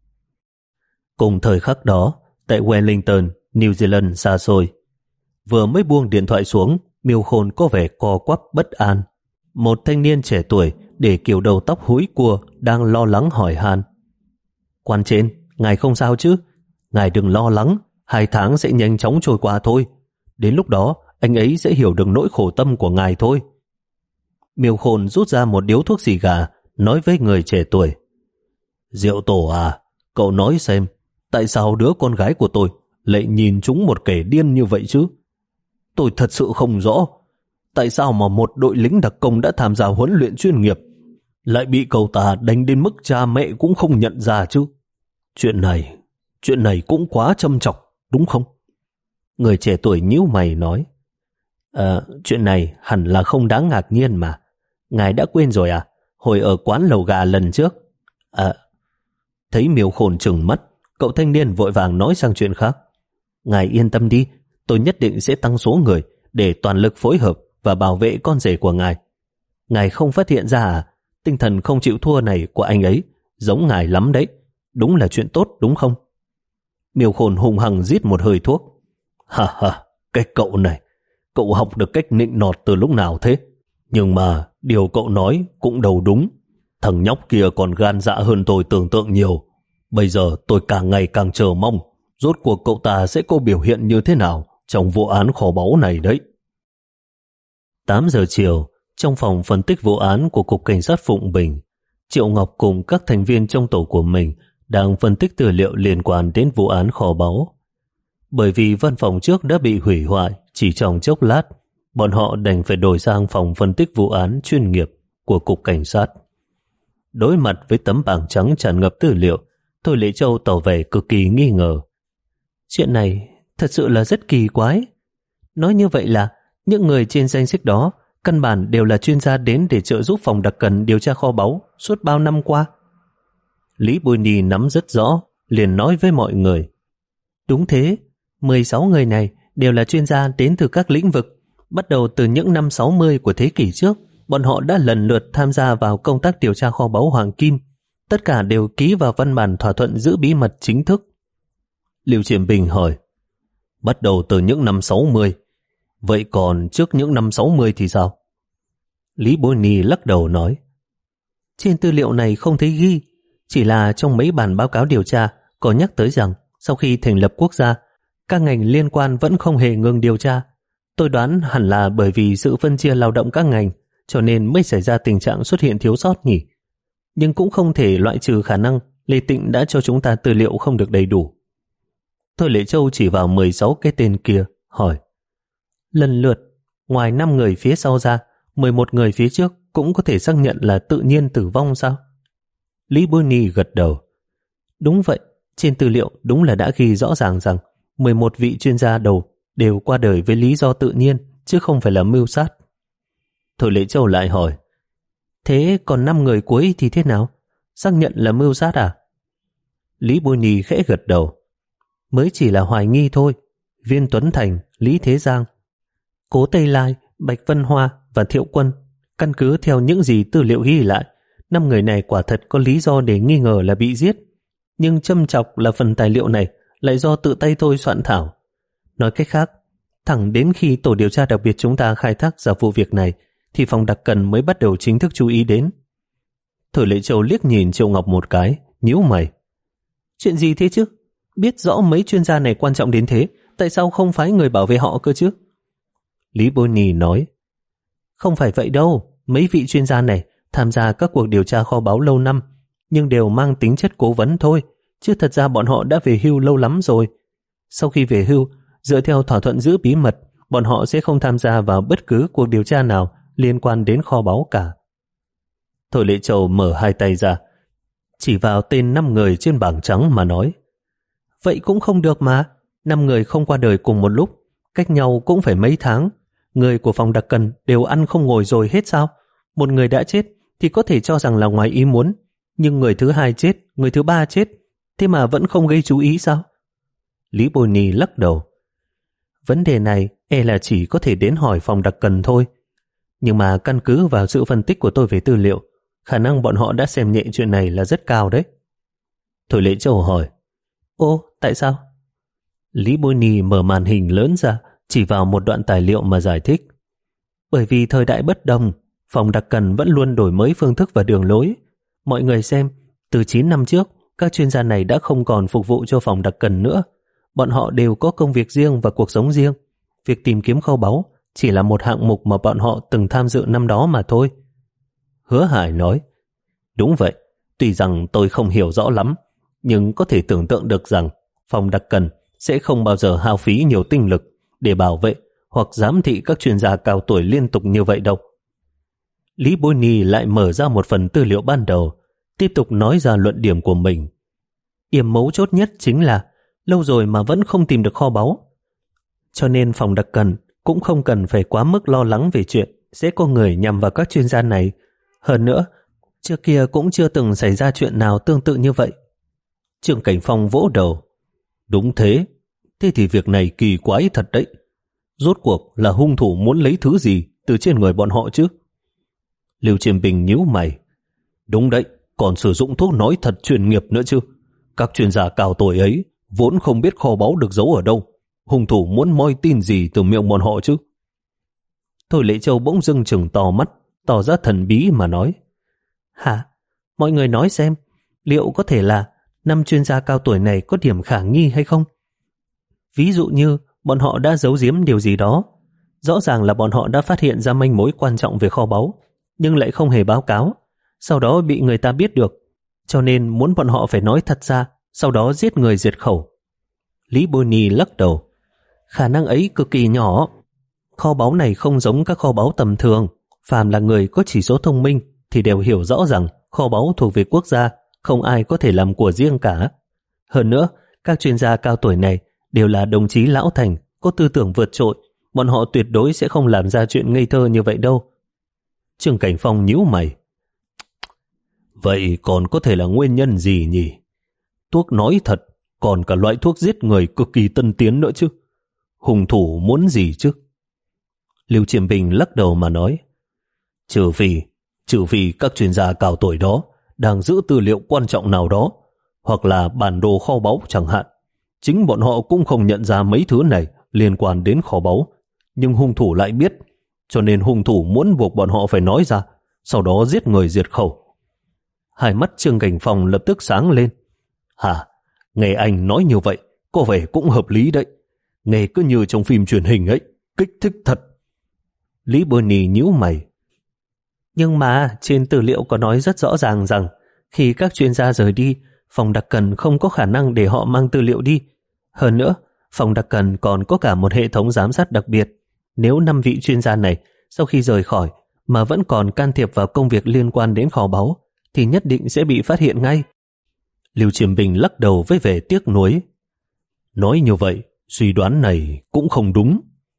Cùng thời khắc đó, tại Wellington, New Zealand xa xôi, vừa mới buông điện thoại xuống, Miêu Khôn có vẻ co quắp bất an. Một thanh niên trẻ tuổi để kiểu đầu tóc húi cua đang lo lắng hỏi han. Quan trên, ngài không sao chứ? Ngài đừng lo lắng, hai tháng sẽ nhanh chóng trôi qua thôi. Đến lúc đó, anh ấy sẽ hiểu được nỗi khổ tâm của ngài thôi. Miêu Khôn rút ra một điếu thuốc xì gà, nói với người trẻ tuổi. Diệu Tổ à, cậu nói xem, tại sao đứa con gái của tôi lại nhìn chúng một kẻ điên như vậy chứ? Tôi thật sự không rõ, tại sao mà một đội lính đặc công đã tham gia huấn luyện chuyên nghiệp lại bị cậu ta đánh đến mức cha mẹ cũng không nhận ra chứ? Chuyện này, chuyện này cũng quá châm chọc, đúng không? Người trẻ tuổi nhíu mày nói. À, chuyện này hẳn là không đáng ngạc nhiên mà. Ngài đã quên rồi à? Hồi ở quán lẩu gà lần trước. À, thấy Miêu Khôn trừng mắt, cậu thanh niên vội vàng nói sang chuyện khác. Ngài yên tâm đi, tôi nhất định sẽ tăng số người để toàn lực phối hợp và bảo vệ con rể của ngài. Ngài không phát hiện ra à? Tinh thần không chịu thua này của anh ấy giống ngài lắm đấy. Đúng là chuyện tốt đúng không? Miêu Khôn hùng hăng rít một hơi thuốc. Ha ha, cái cậu này, cậu học được cách nịnh nọt từ lúc nào thế? Nhưng mà điều cậu nói cũng đâu đúng. Thằng nhóc kia còn gan dạ hơn tôi tưởng tượng nhiều. Bây giờ tôi càng ngày càng chờ mong rốt cuộc cậu ta sẽ có biểu hiện như thế nào trong vụ án kho báu này đấy. tám giờ chiều, trong phòng phân tích vụ án của Cục Cảnh sát Phụng Bình, Triệu Ngọc cùng các thành viên trong tổ của mình đang phân tích tư liệu liên quan đến vụ án kho báu. Bởi vì văn phòng trước đã bị hủy hoại chỉ trong chốc lát, bọn họ đành phải đổi sang phòng phân tích vụ án chuyên nghiệp của Cục Cảnh sát. Đối mặt với tấm bảng trắng tràn ngập tư liệu, Thôi Lệ Châu tỏ vẻ cực kỳ nghi ngờ. Chuyện này thật sự là rất kỳ quái. Nói như vậy là những người trên danh sách đó căn bản đều là chuyên gia đến để trợ giúp phòng đặc cần điều tra kho báu suốt bao năm qua. Lý Bối Ni nắm rất rõ, liền nói với mọi người. Đúng thế, mười sáu người này đều là chuyên gia đến từ các lĩnh vực, Bắt đầu từ những năm sáu mươi của thế kỷ trước, bọn họ đã lần lượt tham gia vào công tác điều tra kho báu Hoàng Kim. Tất cả đều ký vào văn bản thỏa thuận giữ bí mật chính thức. Lưu Chiêm Bình hỏi, bắt đầu từ những năm sáu mươi, vậy còn trước những năm sáu mươi thì sao? Lý Bối Ni lắc đầu nói, trên tư liệu này không thấy ghi, chỉ là trong mấy bản báo cáo điều tra có nhắc tới rằng sau khi thành lập quốc gia, các ngành liên quan vẫn không hề ngừng điều tra. Tôi đoán hẳn là bởi vì sự phân chia lao động các ngành, cho nên mới xảy ra tình trạng xuất hiện thiếu sót nhỉ. Nhưng cũng không thể loại trừ khả năng Lê Tịnh đã cho chúng ta tư liệu không được đầy đủ. Thôi Lệ Châu chỉ vào mười sáu cái tên kia, hỏi, lần lượt, ngoài năm người phía sau ra, mười một người phía trước cũng có thể xác nhận là tự nhiên tử vong sao? Lý Bối Ni gật đầu. Đúng vậy, trên tư liệu đúng là đã ghi rõ ràng rằng mười một vị chuyên gia đầu đều qua đời với lý do tự nhiên, chứ không phải là mưu sát. Thôi Lệ Châu lại hỏi, thế còn năm người cuối thì thế nào? Xác nhận là mưu sát à? Lý Bối Ni khẽ gật đầu. Mới chỉ là hoài nghi thôi. Viên Tuấn Thành, Lý Thế Giang, Cố Tây Lai, Bạch Vân Hoa và Thiệu Quân, căn cứ theo những gì tư liệu ghi lại, năm người này quả thật có lý do để nghi ngờ là bị giết. Nhưng châm chọc là phần tài liệu này lại do tự tay tôi soạn thảo. Nói cách khác, thẳng đến khi tổ điều tra đặc biệt chúng ta khai thác ra vụ việc này thì phòng đặc cần mới bắt đầu chính thức chú ý đến. Thôi Lệ Châu liếc nhìn Triệu Ngọc một cái, nhíu mày. Chuyện gì thế chứ? Biết rõ mấy chuyên gia này quan trọng đến thế, tại sao không phái người bảo vệ họ cơ chứ? Lý Bối Ni nói, không phải vậy đâu, mấy vị chuyên gia này tham gia các cuộc điều tra kho báu lâu năm, nhưng đều mang tính chất cố vấn thôi, chứ thật ra bọn họ đã về hưu lâu lắm rồi. Sau khi về hưu, dựa theo thỏa thuận giữ bí mật, bọn họ sẽ không tham gia vào bất cứ cuộc điều tra nào liên quan đến kho báu cả. Thôi Lệ Châu mở hai tay ra, chỉ vào tên năm người trên bảng trắng mà nói, vậy cũng không được mà, năm người không qua đời cùng một lúc, cách nhau cũng phải mấy tháng. Người của phòng đặc cần đều ăn không ngồi rồi hết sao? Một người đã chết thì có thể cho rằng là ngoài ý muốn, nhưng người thứ hai chết, người thứ ba chết, thế mà vẫn không gây chú ý sao? Lý Bối Ni lắc đầu. Vấn đề này e là chỉ có thể đến hỏi phòng đặc cần thôi. Nhưng mà căn cứ vào sự phân tích của tôi về tư liệu, khả năng bọn họ đã xem nhẹ chuyện này là rất cao đấy. Thôi Lệ Châu hỏi, ô, tại sao? Lý Bối Ni mở màn hình lớn ra, chỉ vào một đoạn tài liệu mà giải thích. Bởi vì thời đại bất đồng, phòng đặc cần vẫn luôn đổi mới phương thức và đường lối. Mọi người xem, từ chín năm trước, các chuyên gia này đã không còn phục vụ cho phòng đặc cần nữa. Bọn họ đều có công việc riêng và cuộc sống riêng. Việc tìm kiếm kho báu chỉ là một hạng mục mà bọn họ từng tham dự năm đó mà thôi. Hứa Hải nói, đúng vậy, tuy rằng tôi không hiểu rõ lắm, nhưng có thể tưởng tượng được rằng phòng đặc cần sẽ không bao giờ hao phí nhiều tinh lực để bảo vệ hoặc giám thị các chuyên gia cao tuổi liên tục như vậy đâu. Lý Bối Ni lại mở ra một phần tư liệu ban đầu, tiếp tục nói ra luận điểm của mình. Điểm mấu chốt nhất chính là lâu rồi mà vẫn không tìm được kho báu. Cho nên phòng đặc cần cũng không cần phải quá mức lo lắng về chuyện sẽ có người nhằm vào các chuyên gia này. Hơn nữa, trước kia cũng chưa từng xảy ra chuyện nào tương tự như vậy. Trương Cảnh Phong vỗ đầu. Đúng thế, thế thì việc này kỳ quái thật đấy. Rốt cuộc là hung thủ muốn lấy thứ gì từ trên người bọn họ chứ? Lưu Chiêm Bình nhíu mày. Đúng đấy, còn sử dụng thuốc nói thật chuyên nghiệp nữa chứ. Các chuyên gia cao tuổi ấy vốn không biết kho báu được giấu ở đâu. Hung thủ muốn moi tin gì từ miệng bọn họ chứ? Thôi Lệ Châu bỗng dưng trừng to mắt, tỏ ra thần bí mà nói. Hả? Mọi người nói xem, liệu có thể là năm chuyên gia cao tuổi này có điểm khả nghi hay không? Ví dụ như bọn họ đã giấu giếm điều gì đó. Rõ ràng là bọn họ đã phát hiện ra manh mối quan trọng về kho báu, nhưng lại không hề báo cáo. Sau đó bị người ta biết được, cho nên muốn bọn họ phải nói thật ra, sau đó giết người diệt khẩu. Lý Bối Ni lắc đầu. Khả năng ấy cực kỳ nhỏ. Kho báu này không giống các kho báu tầm thường. Phàm là người có chỉ số thông minh thì đều hiểu rõ rằng kho báu thuộc về quốc gia, không ai có thể làm của riêng cả. Hơn nữa, các chuyên gia cao tuổi này đều là đồng chí lão thành, có tư tưởng vượt trội. Bọn họ tuyệt đối sẽ không làm ra chuyện ngây thơ như vậy đâu. Trương Cảnh Phong nhíu mày. Vậy còn có thể là nguyên nhân gì nhỉ? Thuốc nói thật, còn cả loại thuốc giết người cực kỳ tân tiến nữa chứ. Hung thủ muốn gì chứ? Lưu Chiêm Bình lắc đầu mà nói, trừ vì, trừ vì các chuyên gia cao tuổi đó đang giữ tư liệu quan trọng nào đó, hoặc là bản đồ kho báu chẳng hạn. Chính bọn họ cũng không nhận ra mấy thứ này liên quan đến kho báu, nhưng hung thủ lại biết, cho nên hung thủ muốn buộc bọn họ phải nói ra, sau đó giết người diệt khẩu. Hai mắt Trương Cảnh Phong lập tức sáng lên. Hả? Nghe anh nói như vậy, có vẻ cũng hợp lý đấy. Nghe cứ như trong phim truyền hình ấy, kích thích thật. Lý Bonnie nhíu mày. Nhưng mà trên tư liệu có nói rất rõ ràng rằng khi các chuyên gia rời đi, phòng đặc cần không có khả năng để họ mang tư liệu đi. Hơn nữa, phòng đặc cần còn có cả một hệ thống giám sát đặc biệt. Nếu năm vị chuyên gia này sau khi rời khỏi mà vẫn còn can thiệp vào công việc liên quan đến kho báu, thì nhất định sẽ bị phát hiện ngay. Lưu Chiêm Bình lắc đầu với vẻ tiếc nuối. Nói như vậy, suy đoán này cũng không đúng.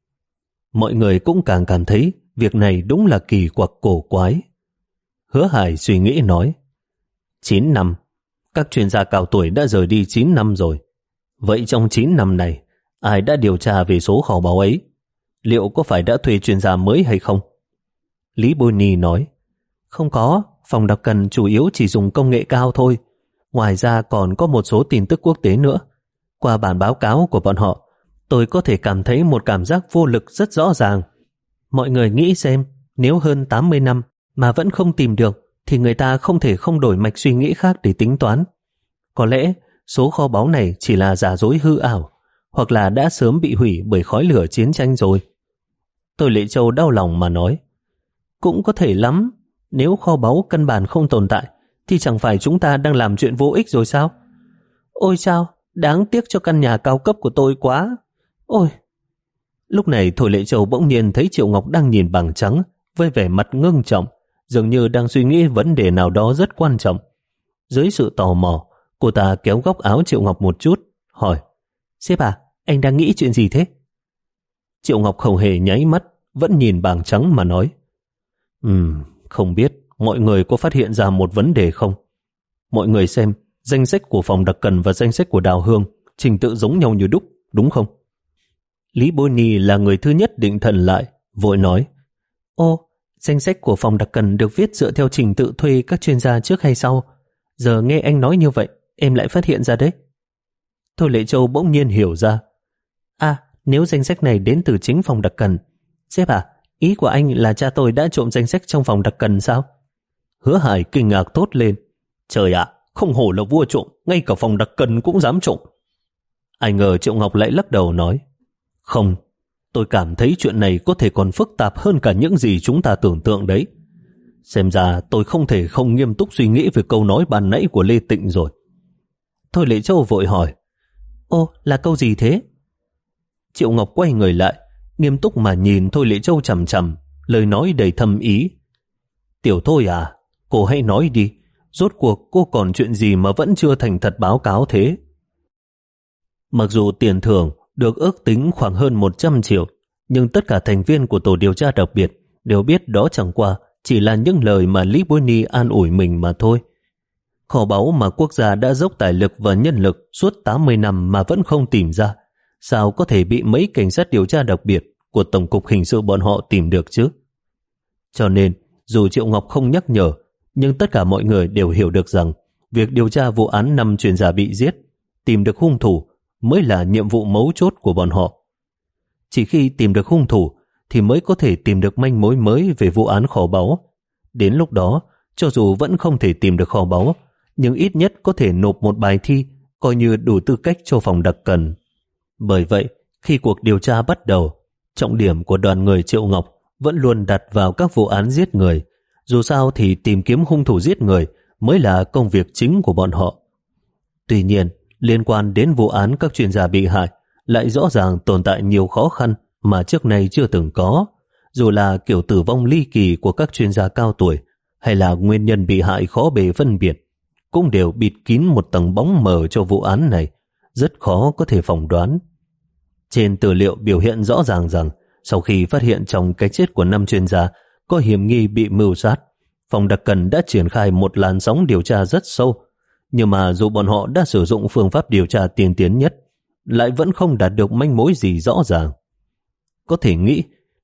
Mọi người cũng càng cảm thấy việc này đúng là kỳ quặc cổ quái. Hứa Hải suy nghĩ nói, chín năm, các chuyên gia cao tuổi đã rời đi chín năm rồi. Vậy trong chín năm này, ai đã điều tra về số kho báu ấy? Liệu có phải đã thuê chuyên gia mới hay không? Lý Bonnie nói, không có, phòng đặc cần chủ yếu chỉ dùng công nghệ cao thôi. Ngoài ra còn có một số tin tức quốc tế nữa. Qua bản báo cáo của bọn họ, tôi có thể cảm thấy một cảm giác vô lực rất rõ ràng. Mọi người nghĩ xem, nếu hơn tám mươi năm mà vẫn không tìm được, thì người ta không thể không đổi mạch suy nghĩ khác để tính toán. Có lẽ số kho báu này chỉ là giả dối hư ảo, hoặc là đã sớm bị hủy bởi khói lửa chiến tranh rồi. Tôi Lệ Châu đau lòng mà nói, cũng có thể lắm, nếu kho báu căn bản không tồn tại, thì chẳng phải chúng ta đang làm chuyện vô ích rồi sao? Ôi chao, đáng tiếc cho căn nhà cao cấp của tôi quá. Ôi! Lúc này Thôi Lệ Châu bỗng nhiên thấy Triệu Ngọc đang nhìn bảng trắng với vẻ mặt ngưng trọng, dường như đang suy nghĩ vấn đề nào đó rất quan trọng. Dưới sự tò mò, cô ta kéo góc áo Triệu Ngọc một chút, hỏi, sếp à, anh đang nghĩ chuyện gì thế? Triệu Ngọc không hề nháy mắt, vẫn nhìn bảng trắng mà nói, Ừm, không biết mọi người có phát hiện ra một vấn đề không? Mọi người xem, danh sách của phòng đặc cần và danh sách của Đào Hương trình tự giống nhau như đúc, đúng không? Lý Bonnie là người thứ nhất định thần lại, vội nói, Ô, danh sách của phòng đặc cần được viết dựa theo trình tự thuê các chuyên gia trước hay sau? Giờ nghe anh nói như vậy, em lại phát hiện ra đấy. Thôi Lệ Châu bỗng nhiên hiểu ra. À, nếu danh sách này đến từ chính phòng đặc cần, sếp à, ý của anh là cha tôi đã trộm danh sách trong phòng đặc cần sao? Hứa Hải kinh ngạc thốt lên. Trời ạ, không hổ là vua trộm, ngay cả phòng đặc cần cũng dám trộm. Ai ngờ Triệu Ngọc lại lắc đầu nói, không, tôi cảm thấy chuyện này có thể còn phức tạp hơn cả những gì chúng ta tưởng tượng đấy. Xem ra tôi không thể không nghiêm túc suy nghĩ về câu nói ban nãy của Lê Tịnh rồi. Thôi Lệ Châu vội hỏi, ô, là câu gì thế? Triệu Ngọc quay người lại, nghiêm túc mà nhìn Thôi Lệ Châu chằm chằm, lời nói đầy thâm ý. Tiểu Thôi à, cô hãy nói đi, rốt cuộc cô còn chuyện gì mà vẫn chưa thành thật báo cáo thế? Mặc dù tiền thưởng được ước tính khoảng hơn một trăm triệu, nhưng tất cả thành viên của tổ điều tra đặc biệt đều biết đó chẳng qua chỉ là những lời mà Lý Bonnie an ủi mình mà thôi. Kho báu mà quốc gia đã dốc tài lực và nhân lực suốt tám mươi năm mà vẫn không tìm ra, sao có thể bị mấy cảnh sát điều tra đặc biệt của Tổng cục Hình sự bọn họ tìm được chứ? Cho nên, dù Triệu Ngọc không nhắc nhở, nhưng tất cả mọi người đều hiểu được rằng việc điều tra vụ án năm chuyên gia bị giết, tìm được hung thủ mới là nhiệm vụ mấu chốt của bọn họ. Chỉ khi tìm được hung thủ thì mới có thể tìm được manh mối mới về vụ án kho báu. Đến lúc đó, cho dù vẫn không thể tìm được kho báu, nhưng ít nhất có thể nộp một bài thi coi như đủ tư cách cho phòng đặc cần. Bởi vậy, khi cuộc điều tra bắt đầu, trọng điểm của đoàn người Triệu Ngọc vẫn luôn đặt vào các vụ án giết người. Dù sao thì tìm kiếm hung thủ giết người mới là công việc chính của bọn họ. Tuy nhiên, liên quan đến vụ án các chuyên gia bị hại lại rõ ràng tồn tại nhiều khó khăn mà trước nay chưa từng có. Dù là kiểu tử vong ly kỳ của các chuyên gia cao tuổi hay là nguyên nhân bị hại khó bề phân biệt, cũng đều bịt kín một tầng bóng mờ cho vụ án này, rất khó có thể phỏng đoán. Trên tư liệu biểu hiện rõ ràng rằng sau khi phát hiện trong cái chết của năm chuyên gia có hiểm nghi bị mưu sát, phòng đặc cần đã triển khai một làn sóng điều tra rất sâu. Nhưng mà dù bọn họ đã sử dụng phương pháp điều tra tiên tiến nhất, lại vẫn không đạt được manh mối gì rõ ràng. Có thể nghĩ,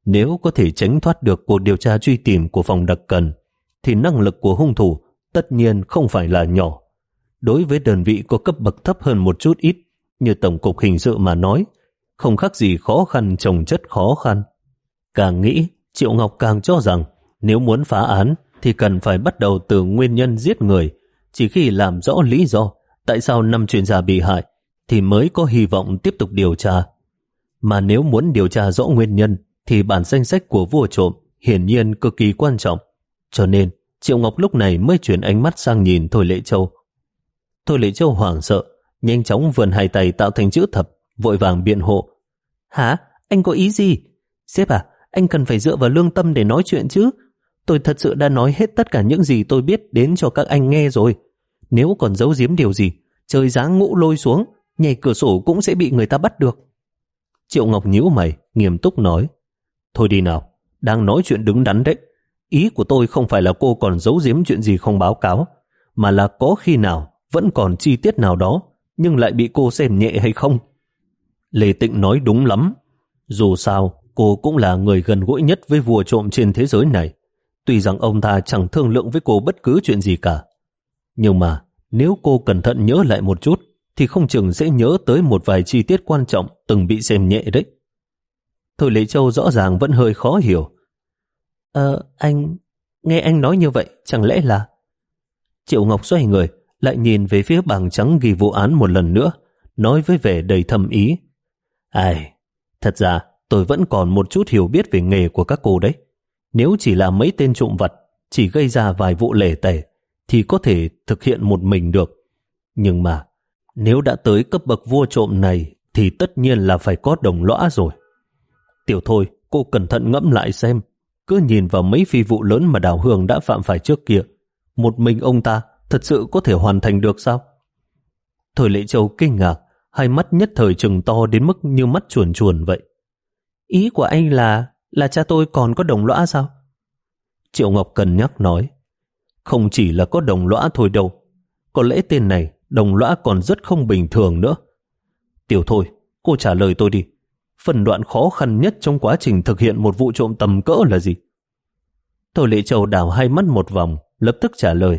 Nếu có thể tránh thoát được cuộc điều tra truy tìm của phòng đặc cần, thì năng lực của hung thủ tất nhiên không phải là nhỏ. Đối với đơn vị có cấp bậc thấp hơn một chút ít, như Tổng cục Hình sự mà nói, không khác gì khó khăn chồng chất khó khăn. Càng nghĩ, Triệu Ngọc càng cho rằng nếu muốn phá án thì cần phải bắt đầu từ nguyên nhân giết người. Chỉ khi làm rõ lý do tại sao năm chuyên gia bị hại thì mới có hy vọng tiếp tục điều tra. Mà nếu muốn điều tra rõ nguyên nhân thì bản danh sách của vua trộm hiển nhiên cực kỳ quan trọng. Cho nên Triệu Ngọc lúc này mới chuyển ánh mắt sang nhìn Thôi Lệ Châu. Thôi Lệ Châu hoảng sợ, nhanh chóng vươn hai tay tạo thành chữ thập, vội vàng biện hộ. Hả? Anh có ý gì? Sếp à, anh cần phải dựa vào lương tâm để nói chuyện chứ. Tôi thật sự đã nói hết tất cả những gì tôi biết đến cho các anh nghe rồi. Nếu còn giấu giếm điều gì, trời giáng ngũ lôi xuống, nhảy cửa sổ cũng sẽ bị người ta bắt được. Triệu Ngọc nhíu mày, nghiêm túc nói. Thôi đi nào, đang nói chuyện đứng đắn đấy. Ý của tôi không phải là cô còn giấu giếm chuyện gì không báo cáo, mà là có khi nào vẫn còn chi tiết nào đó nhưng lại bị cô xem nhẹ hay không. Lê Tịnh nói đúng lắm. Dù sao, cô cũng là người gần gũi nhất với vua trộm trên thế giới này. Tuy rằng ông ta chẳng thương lượng với cô bất cứ chuyện gì cả. Nhưng mà nếu cô cẩn thận nhớ lại một chút thì không chừng sẽ nhớ tới một vài chi tiết quan trọng từng bị xem nhẹ đấy. Thôi Lệ Châu rõ ràng vẫn hơi khó hiểu. Ờ, anh... Nghe anh nói như vậy, chẳng lẽ là... Triệu Ngọc xoay người, lại nhìn về phía bảng trắng ghi vụ án một lần nữa, nói với vẻ đầy thâm ý. Ai, thật ra tôi vẫn còn một chút hiểu biết về nghề của các cô đấy. Nếu chỉ là mấy tên trộm vặt, chỉ gây ra vài vụ lẻ tẻ, thì có thể thực hiện một mình được. Nhưng mà, nếu đã tới cấp bậc vua trộm này, thì tất nhiên là phải có đồng lõa rồi. Tiểu Thôi, cô cẩn thận ngẫm lại xem. Cứ nhìn vào mấy phi vụ lớn mà Đào Hương đã phạm phải trước kia, một mình ông ta thật sự có thể hoàn thành được sao? Thôi Lệ Châu kinh ngạc, hai mắt nhất thời trừng to đến mức như mắt chuồn chuồn vậy. Ý của anh là, là cha tôi còn có đồng lõa sao? Triệu Ngọc cân nhắc nói, không chỉ là có đồng lõa thôi đâu, có lẽ tên này đồng lõa còn rất không bình thường nữa. Tiểu Thôi, cô trả lời tôi đi. Phần đoạn khó khăn nhất trong quá trình thực hiện một vụ trộm tầm cỡ là gì? Thôi Lệ Châu đảo hai mắt một vòng, lập tức trả lời.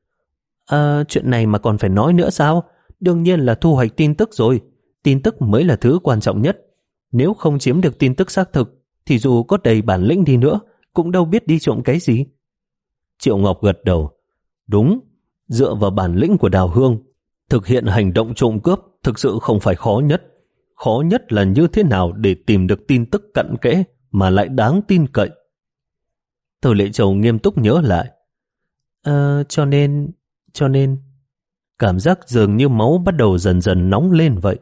À, chuyện này mà còn phải nói nữa sao? Đương nhiên là thu hoạch tin tức rồi. Tin tức mới là thứ quan trọng nhất. Nếu không chiếm được tin tức xác thực, thì dù có đầy bản lĩnh đi nữa, cũng đâu biết đi trộm cái gì. Triệu Ngọc gật đầu. Đúng, dựa vào bản lĩnh của Đào Hương, thực hiện hành động trộm cướp thực sự không phải khó nhất. Khó nhất là như thế nào để tìm được tin tức cặn kẽ mà lại đáng tin cậy. Thôi Lệ Châu nghiêm túc nhớ lại. À, cho nên, cho nên, cảm giác dường như máu bắt đầu dần dần nóng lên vậy.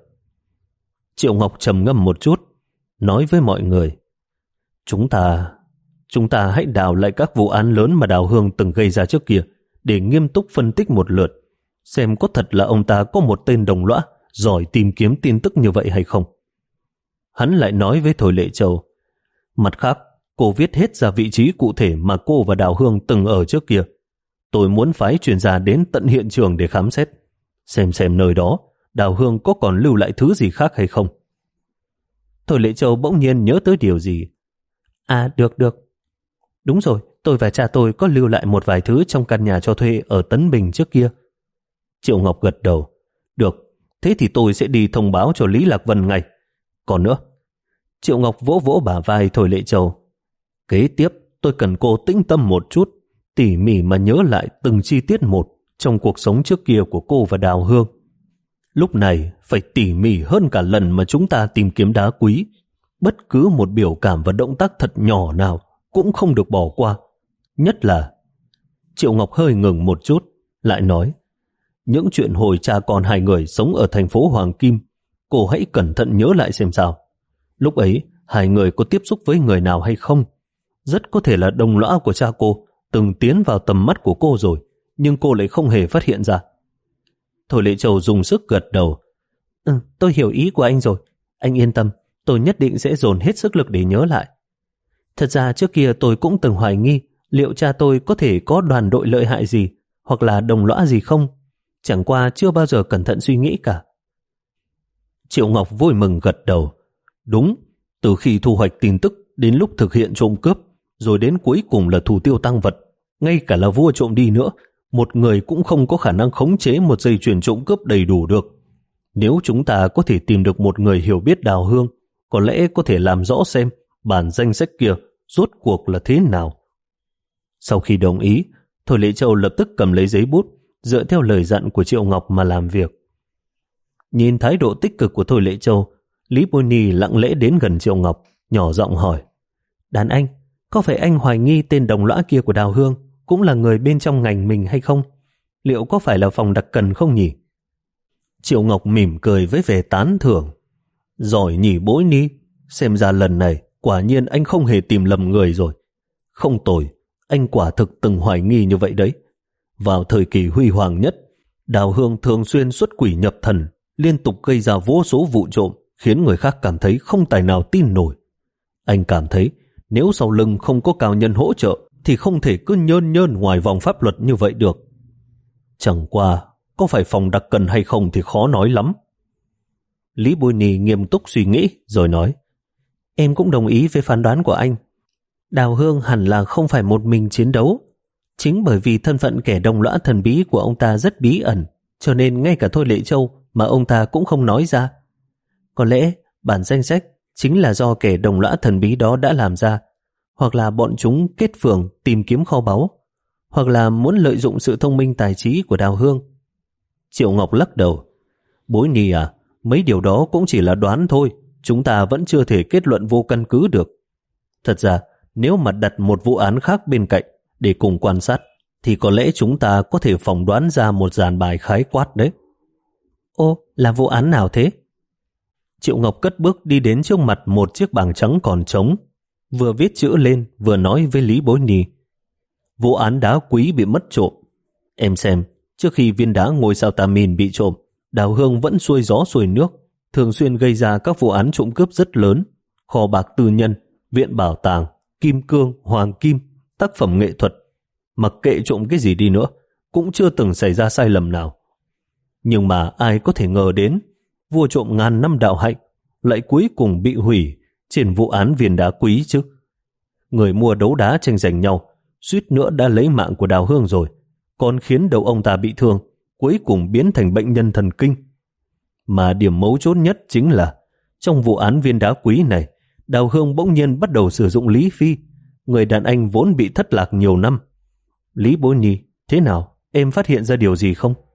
Triệu Ngọc trầm ngâm một chút, nói với mọi người. Chúng ta, chúng ta hãy đào lại các vụ án lớn mà Đào Hương từng gây ra trước kia, để nghiêm túc phân tích một lượt, xem có thật là ông ta có một tên đồng lõa giỏi tìm kiếm tin tức như vậy hay không. Hắn lại nói với Thôi Lệ Châu. Mặt khác, cô viết hết ra vị trí cụ thể mà cô và Đào Hương từng ở trước kia. Tôi muốn phái chuyên gia đến tận hiện trường để khám xét, xem xem nơi đó Đào Hương có còn lưu lại thứ gì khác hay không. Thôi Lệ Châu bỗng nhiên nhớ tới điều gì. À, được được. Đúng rồi, tôi và cha tôi có lưu lại một vài thứ trong căn nhà cho thuê ở Tấn Bình trước kia. Triệu Ngọc gật đầu. Được, thế thì tôi sẽ đi thông báo cho Lý Lạc Vân ngay. Còn nữa, Triệu Ngọc vỗ vỗ bả vai Thôi Lệ Châu. Kế tiếp, tôi cần cô tĩnh tâm một chút, tỉ mỉ mà nhớ lại từng chi tiết một trong cuộc sống trước kia của cô và Đào Hương. Lúc này phải tỉ mỉ hơn cả lần mà chúng ta tìm kiếm đá quý. Bất cứ một biểu cảm và động tác thật nhỏ nào cũng không được bỏ qua. Nhất là... Triệu Ngọc hơi ngừng một chút, lại nói. Những chuyện hồi cha con hai người sống ở thành phố Hoàng Kim, cô hãy cẩn thận nhớ lại xem sao. Lúc ấy, hai người có tiếp xúc với người nào hay không? Rất có thể là đồng lõa của cha cô từng tiến vào tầm mắt của cô rồi, nhưng cô lại không hề phát hiện ra. Thôi Lệ Châu dùng sức gật đầu. Ừ, tôi hiểu ý của anh rồi. Anh yên tâm, tôi nhất định sẽ dồn hết sức lực để nhớ lại. Thật ra trước kia tôi cũng từng hoài nghi liệu cha tôi có thể có đoàn đội lợi hại gì hoặc là đồng lõa gì không. Chẳng qua chưa bao giờ cẩn thận suy nghĩ cả. Triệu Ngọc vui mừng gật đầu. Đúng, từ khi thu hoạch tin tức, đến lúc thực hiện trộm cướp, rồi đến cuối cùng là thủ tiêu tang vật. Ngay cả là vua trộm đi nữa, một người cũng không có khả năng khống chế một dây chuyền trộm cướp đầy đủ được. Nếu chúng ta có thể tìm được một người hiểu biết đào hương, có lẽ có thể làm rõ xem bản danh sách kia rốt cuộc là thế nào. Sau khi đồng ý, Thôi Lệ Châu lập tức cầm lấy giấy bút, dựa theo lời dặn của Triệu Ngọc mà làm việc. Nhìn thái độ tích cực của Thôi Lệ Châu, Lý Bôi Ni lặng lẽ đến gần Triệu Ngọc, nhỏ giọng hỏi: Đàn anh, có phải anh hoài nghi tên đồng lõa kia của Đào Hương cũng là người bên trong ngành mình hay không? Liệu có phải là phòng đặc cần không nhỉ? Triệu Ngọc mỉm cười với vẻ tán thưởng: Giỏi nhỉ Bối Ni, xem ra lần này quả nhiên anh không hề tìm lầm người rồi. Không tồi, anh quả thực từng hoài nghi như vậy đấy. Vào thời kỳ huy hoàng nhất, Đào Hương thường xuyên xuất quỷ nhập thần, liên tục gây ra vô số vụ trộm, khiến người khác cảm thấy không tài nào tin nổi. Anh cảm thấy nếu sau lưng không có cao nhân hỗ trợ thì không thể cứ nhơn nhơn ngoài vòng pháp luật như vậy được. Chẳng qua, có phải phòng đặc cần hay không thì khó nói lắm. Lý Bôi Ni nghiêm túc suy nghĩ rồi nói: Em cũng đồng ý với phán đoán của anh. Đào Hương hẳn là không phải một mình chiến đấu. Chính bởi vì thân phận kẻ đồng lõa thần bí của ông ta rất bí ẩn, cho nên ngay cả Thôi Lệ Châu mà ông ta cũng không nói ra. Có lẽ bản danh sách chính là do kẻ đồng lõa thần bí đó đã làm ra, hoặc là bọn chúng kết phường tìm kiếm kho báu, hoặc là muốn lợi dụng sự thông minh tài trí của Đào Hương. Triệu Ngọc lắc đầu: Bối Ni à, mấy điều đó cũng chỉ là đoán thôi, chúng ta vẫn chưa thể kết luận vô căn cứ được. Thật ra, nếu mà đặt một vụ án khác bên cạnh để cùng quan sát, thì có lẽ chúng ta có thể phỏng đoán ra một dàn bài khái quát đấy. Ô, là vụ án nào thế? Triệu Ngọc cất bước đi đến trước mặt một chiếc bảng trắng còn trống, vừa viết chữ lên vừa nói với Lý Bối Ni: Vụ án đá quý bị mất trộm. Em xem, trước khi viên đá ngôi sao tà mìn bị trộm, Đào Hương vẫn xuôi gió xuôi nước, thường xuyên gây ra các vụ án trộm cướp rất lớn, kho bạc tư nhân, viện bảo tàng, kim cương, hoàng kim, tác phẩm nghệ thuật. Mặc kệ trộm cái gì đi nữa, cũng chưa từng xảy ra sai lầm nào. Nhưng mà ai có thể ngờ đến, vua trộm ngàn năm đạo hạnh lại cuối cùng bị hủy trên vụ án viên đá quý chứ. Người mua đấu đá tranh giành nhau, suýt nữa đã lấy mạng của Đào Hương rồi, còn khiến đầu ông ta bị thương, cuối cùng biến thành bệnh nhân thần kinh. Mà điểm mấu chốt nhất chính là, trong vụ án viên đá quý này, Đào Hương bỗng nhiên bắt đầu sử dụng Lý Phi, người đàn anh vốn bị thất lạc nhiều năm. Lý Bôi Ni, thế nào? Em phát hiện ra điều gì không?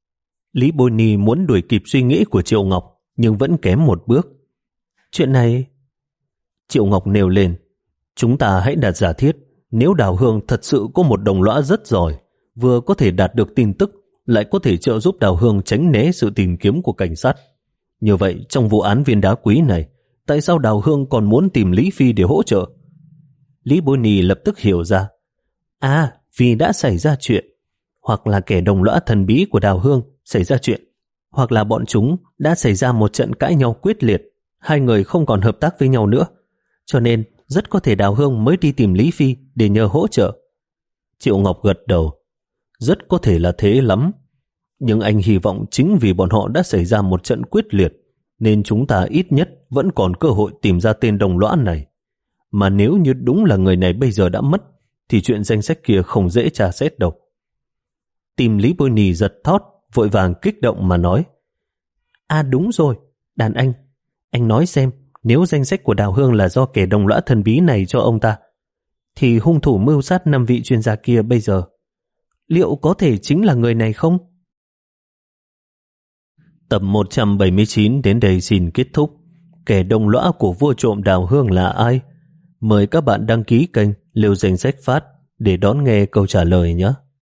Lý Bôi Ni muốn đuổi kịp suy nghĩ của Triệu Ngọc, nhưng vẫn kém một bước. Chuyện này... Triệu Ngọc nêu lên: Chúng ta hãy đặt giả thiết, nếu Đào Hương thật sự có một đồng lõa rất giỏi, vừa có thể đạt được tin tức, lại có thể trợ giúp Đào Hương tránh né sự tìm kiếm của cảnh sát. Như vậy, trong vụ án viên đá quý này, tại sao Đào Hương còn muốn tìm Lý Phi để hỗ trợ? Lý Bôi Ni lập tức hiểu ra. À, vì đã xảy ra chuyện, hoặc là kẻ đồng lõa thần bí của Đào Hương xảy ra chuyện, hoặc là bọn chúng đã xảy ra một trận cãi nhau quyết liệt, hai người không còn hợp tác với nhau nữa, cho nên rất có thể Đào Hương mới đi tìm Lý Phi để nhờ hỗ trợ. Triệu Ngọc gật đầu: Rất có thể là thế lắm, nhưng anh hy vọng chính vì bọn họ đã xảy ra một trận quyết liệt, nên chúng ta ít nhất vẫn còn cơ hội tìm ra tên đồng lõa này. Mà nếu như đúng là người này bây giờ đã mất, thì chuyện danh sách kia không dễ tra xét đâu. Tim Lý Bôi Ni giật thót, vội vàng kích động mà nói: À đúng rồi, đàn anh, anh nói xem, nếu danh sách của Đào Hương là do kẻ đồng lõa thần bí này cho ông ta, thì hung thủ mưu sát năm vị chuyên gia kia bây giờ, liệu có thể chính là người này không? Tập một trăm bảy mươi chín đến đây xin kết thúc. Kẻ đồng lõa của vua trộm Đào Hương là ai? Mời các bạn đăng ký kênh Liêu Danh Sách Phát để đón nghe câu trả lời nhé.